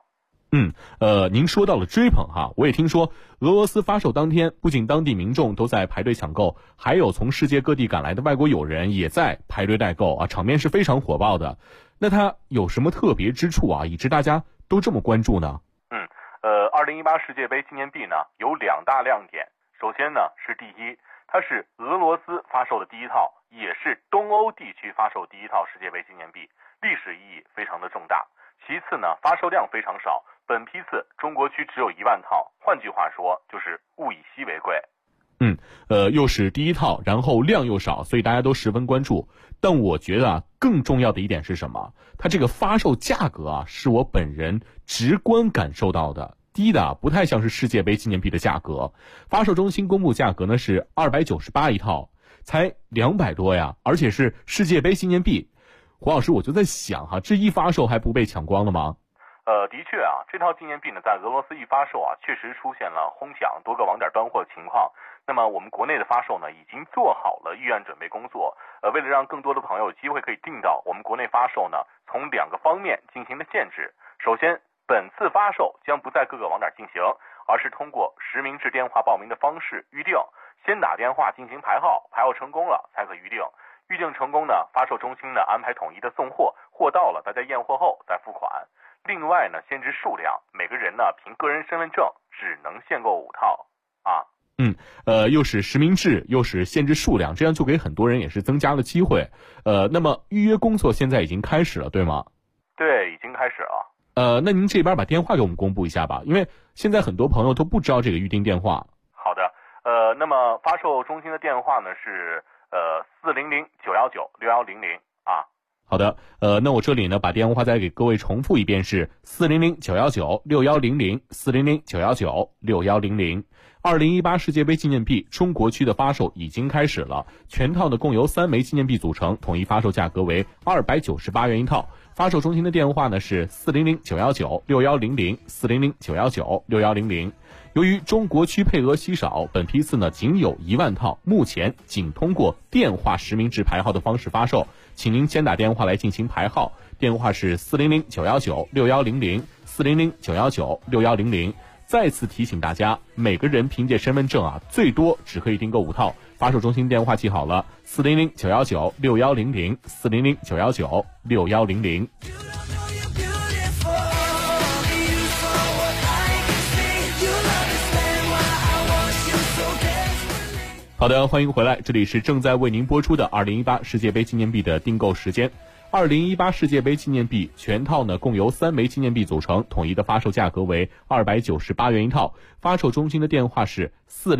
您说到了追捧哈，我也听说俄罗斯发售当天，不仅当地民众都在排队抢购，还有从世界各地赶来的外国友人也在排队代购啊，场面是非常火爆的。那它有什么特别之处啊，以致大家都这么关注呢 ？2018世界杯纪念币呢有2大亮点，首先呢是第一，它是俄罗斯发售的第一套，也是东欧地区发售第一套世界杯纪念币，历史意义非常的重大。其次呢，发售量非常少，本批次中国区只有1万套，换句话说就是物以稀为贵。 又是第一套，然后量又少，所以大家都十分关注。但我觉得更重要的一点是什么？它这个发售价格是我本人直观感受到的。低的不太像是世界杯纪念币的价格，发售中心公布价格呢是298一套，才200多呀，而且是世界杯纪念币。黄老师，我就在想这一发售还不被抢光了吗？ 的确这套纪念币呢，在俄罗斯一发售确实出现了哄抢多个网点断货的情况。那么我们国内的发售呢，已经做好了预案准备工作。为了让更多的朋友有机会可以订到，我们国内发售呢，从2个方面进行了限制。首先，本次发售将不在各个网点进行，而是通过实名制电话报名的方式预定，先打电话进行排号，排号成功了才可预定。预定成功呢，发售中心呢安排统一的送货，货到了大家验货后再付款。另外呢，限制数量，每个人呢凭个人身份证只能限购5套又是实名制，又是限制数量，这样就给很多人也是增加了机会。那么预约工作现在已经开始了，对吗？ 对，已经开始了。 那您这边把电话给我们公布一下吧，因为现在很多朋友都不知道这个预订电话。 好的，那么发售中心的电话呢是400-919-6100 好的，那我这里呢把电话再给各位重复一遍，是400-919-6100 400-919-6100。2018世界杯纪念币中国区的发售已经开始了，全套呢共由3枚纪念币组成，统一发售价格为298元一套。发售中心的电话呢是400-919-6100 400-919-6100。由于中国区配额稀少，本批次呢仅有1万套，目前仅通过电话实名制排号的方式发售，请您先打电话来进行排号，电话是400-919-6100 400-919-6100。再次提醒大家，每个人凭借身份证最多只可以订购5套。发售中心电话记好了，400-919-6100 400-919-6100。好的，欢迎回来，这里是正在为您播出的2018世界杯纪念币的订购时间。2018世界杯纪念币全套呢共由3枚纪念币组成，统一的发售价格为298元一套。发售中心的电话是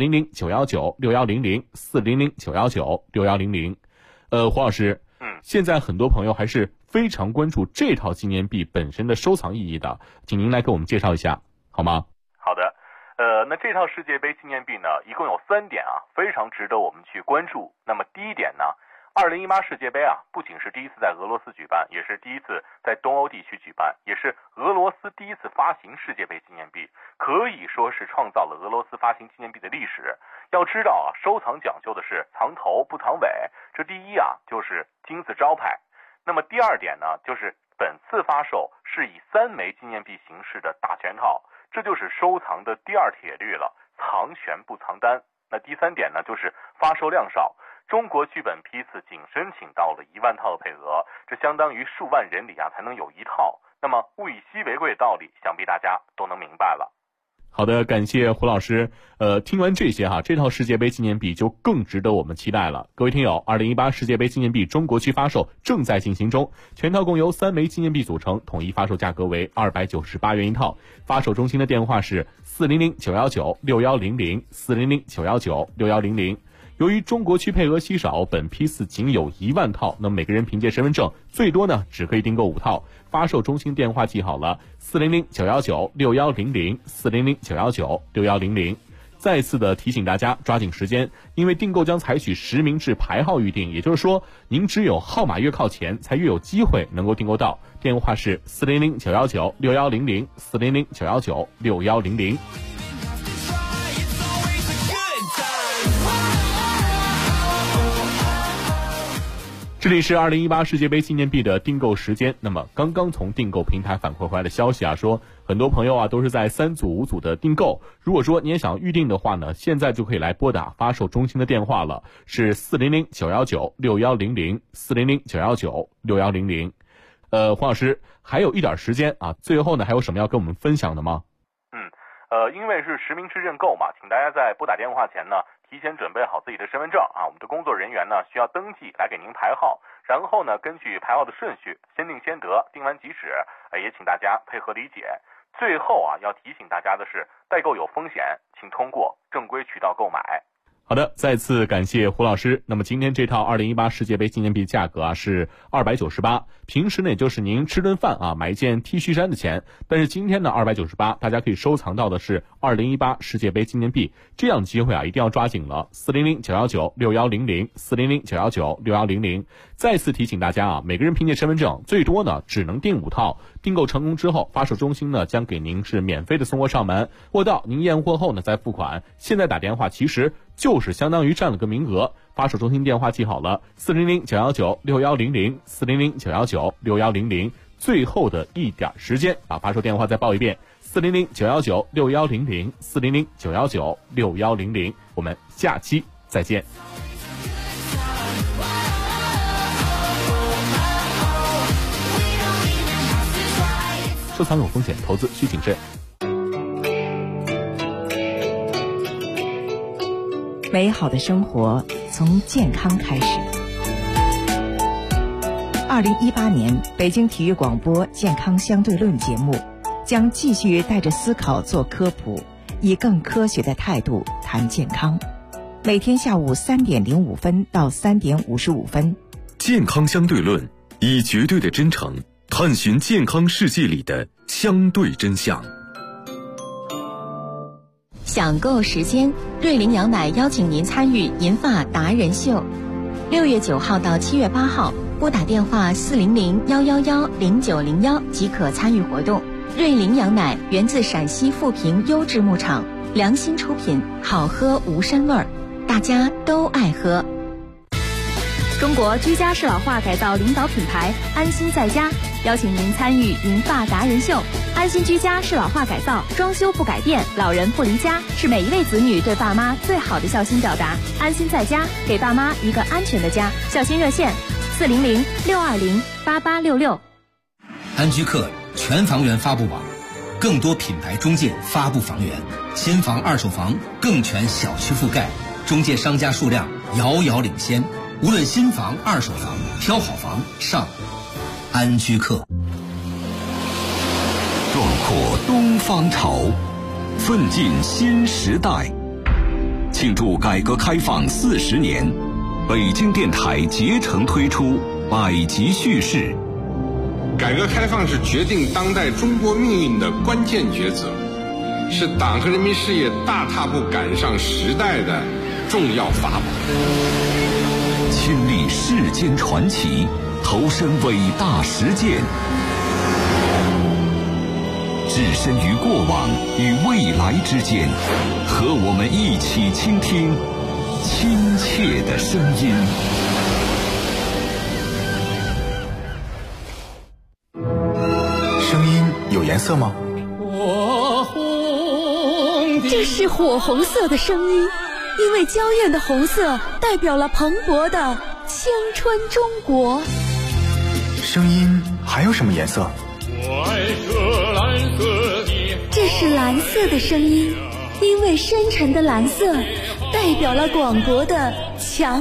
400-919-6100 400-919-6100。黄老师，现在很多朋友还是非常关注这套纪念币本身的收藏意义的，请您来给我们介绍一下好吗？ 好的，那这套世界杯纪念币呢，一共有3点非常值得我们去关注。那么第一点呢，2018世界杯不仅是第一次在俄罗斯举办，也是第一次在东欧地区举办，也是俄罗斯第一次发行世界杯纪念币，可以说是创造了俄罗斯发行纪念币的历史。要知道收藏讲究的是藏头不藏尾，这第一就是金字招牌。那么第二点呢，就是本次发售是以3枚纪念币形式的大全套，这就是收藏的第2铁律了，藏全不藏单。那第3点呢，就是发售量少。中国区本批次仅申请到了1万套的配额，这相当于数万人里才能有1套。那么物以稀为贵的道理，想必大家都能明白了。 好的，感谢胡老师。听完这些这套世界杯纪念币就更值得我们期待了。各位听友，2018世界杯纪念币中国区发售正在进行中，全套共由3枚纪念币组成，统一发售价格为298元一套。发售中心的电话是400-919-6100 400-919-6100。由于中国区配额稀少，本批次仅有1万套，那么每个人凭借身份证最多呢只可以订购5套。发售中心电话记好了，400-919-6100 400-919-6100。再次的提醒大家抓紧时间，因为订购将采取实名制排号预订，也就是说您只有号码越靠前才越有机会能够订购到。电话是400-919-6100 400-919-6100。 这里是2018世界杯纪念币的订购时间。那么刚刚从订购平台反馈回来的消息啊，说很多朋友啊都是在3组5组的订购。如果说你也想预定的话呢，现在就可以来拨打发售中心的电话了，是400-919-6100 400-919-6100。黄老师还有一点时间啊，最后呢还有什么要跟我们分享的吗？ 因为是实名制认购嘛，请大家在拨打电话前呢，提前准备好自己的身份证啊，我们的工作人员呢需要登记来给您排号，然后呢根据排号的顺序先定先得，定完即止，也请大家配合理解。最后啊，要提醒大家的是，代购有风险，请通过正规渠道购买。好的，再次感谢胡老师。那么今天这套2018世界杯纪念币价格啊是298，平时呢也就是您吃顿饭啊买一件 T 恤衫的钱，但是今天呢298，大家可以收藏到的是2018世界杯纪念币，这样的机会啊一定要抓紧了。400-919-6100 400-919-6100。再次提醒大家啊，每个人凭借身份证最多呢只能订5套，订购成功之后，发售中心呢将给您是免费的送货上门，货到您验货后呢再付款。现在打电话其实就是相当于占了个名额，发售中心电话记好了，400-919-6100 400-919-6100。最后的一点时间啊，发售电话再报一遍，400-919-6100 400-919-6100。我们下期再见。收藏有风险，投资需谨慎。 美好的生活从健康开始。2018年北京体育广播健康相对论节目将继续带着思考做科普，以更科学的态度谈健康。每天下午3点05分到3点55分。 健康相对论，以绝对的真诚探寻健康世界里的相对真相。 享购时间，瑞麟羊奶邀请您参与银发达人秀，6月9号到7月8号，拨打电话400-111-0901即可参与活动。瑞麟羊奶源自陕西富平优质牧场，良心出品，好喝无膻味儿，大家都爱喝。 中国居家适老化改造领导品牌安心在家邀请您参与银发达人秀。安心居家适老化改造，装修不改变，老人不离家，是每一位子女对爸妈最好的孝心表达。安心在家，给爸妈一个安全的家。孝心热线400-620-8866。 安居客全房源发布网，更多品牌中介发布房源，新房二手房更全小区覆盖，中介商家数量遥遥领先。无论新房二手房，挑好房上安居客。 壮阔东方潮，奋进新时代。庆祝改革开放40年，北京电台竭诚推出百集叙事。 改革开放是决定当代中国命运的关键抉择，是党和人民事业大踏步赶上时代的重要法宝。 亲历世间传奇，投身伟大实践，置身于过往与未来之间，和我们一起倾听亲切的声音。 声音有颜色吗？ 这是火红色的声音，因为娇艳的红色代表了蓬勃的青春中国。 声音还有什么颜色？ 我爱这蓝色的。这是蓝色的声音，因为深沉的蓝色代表了广博的强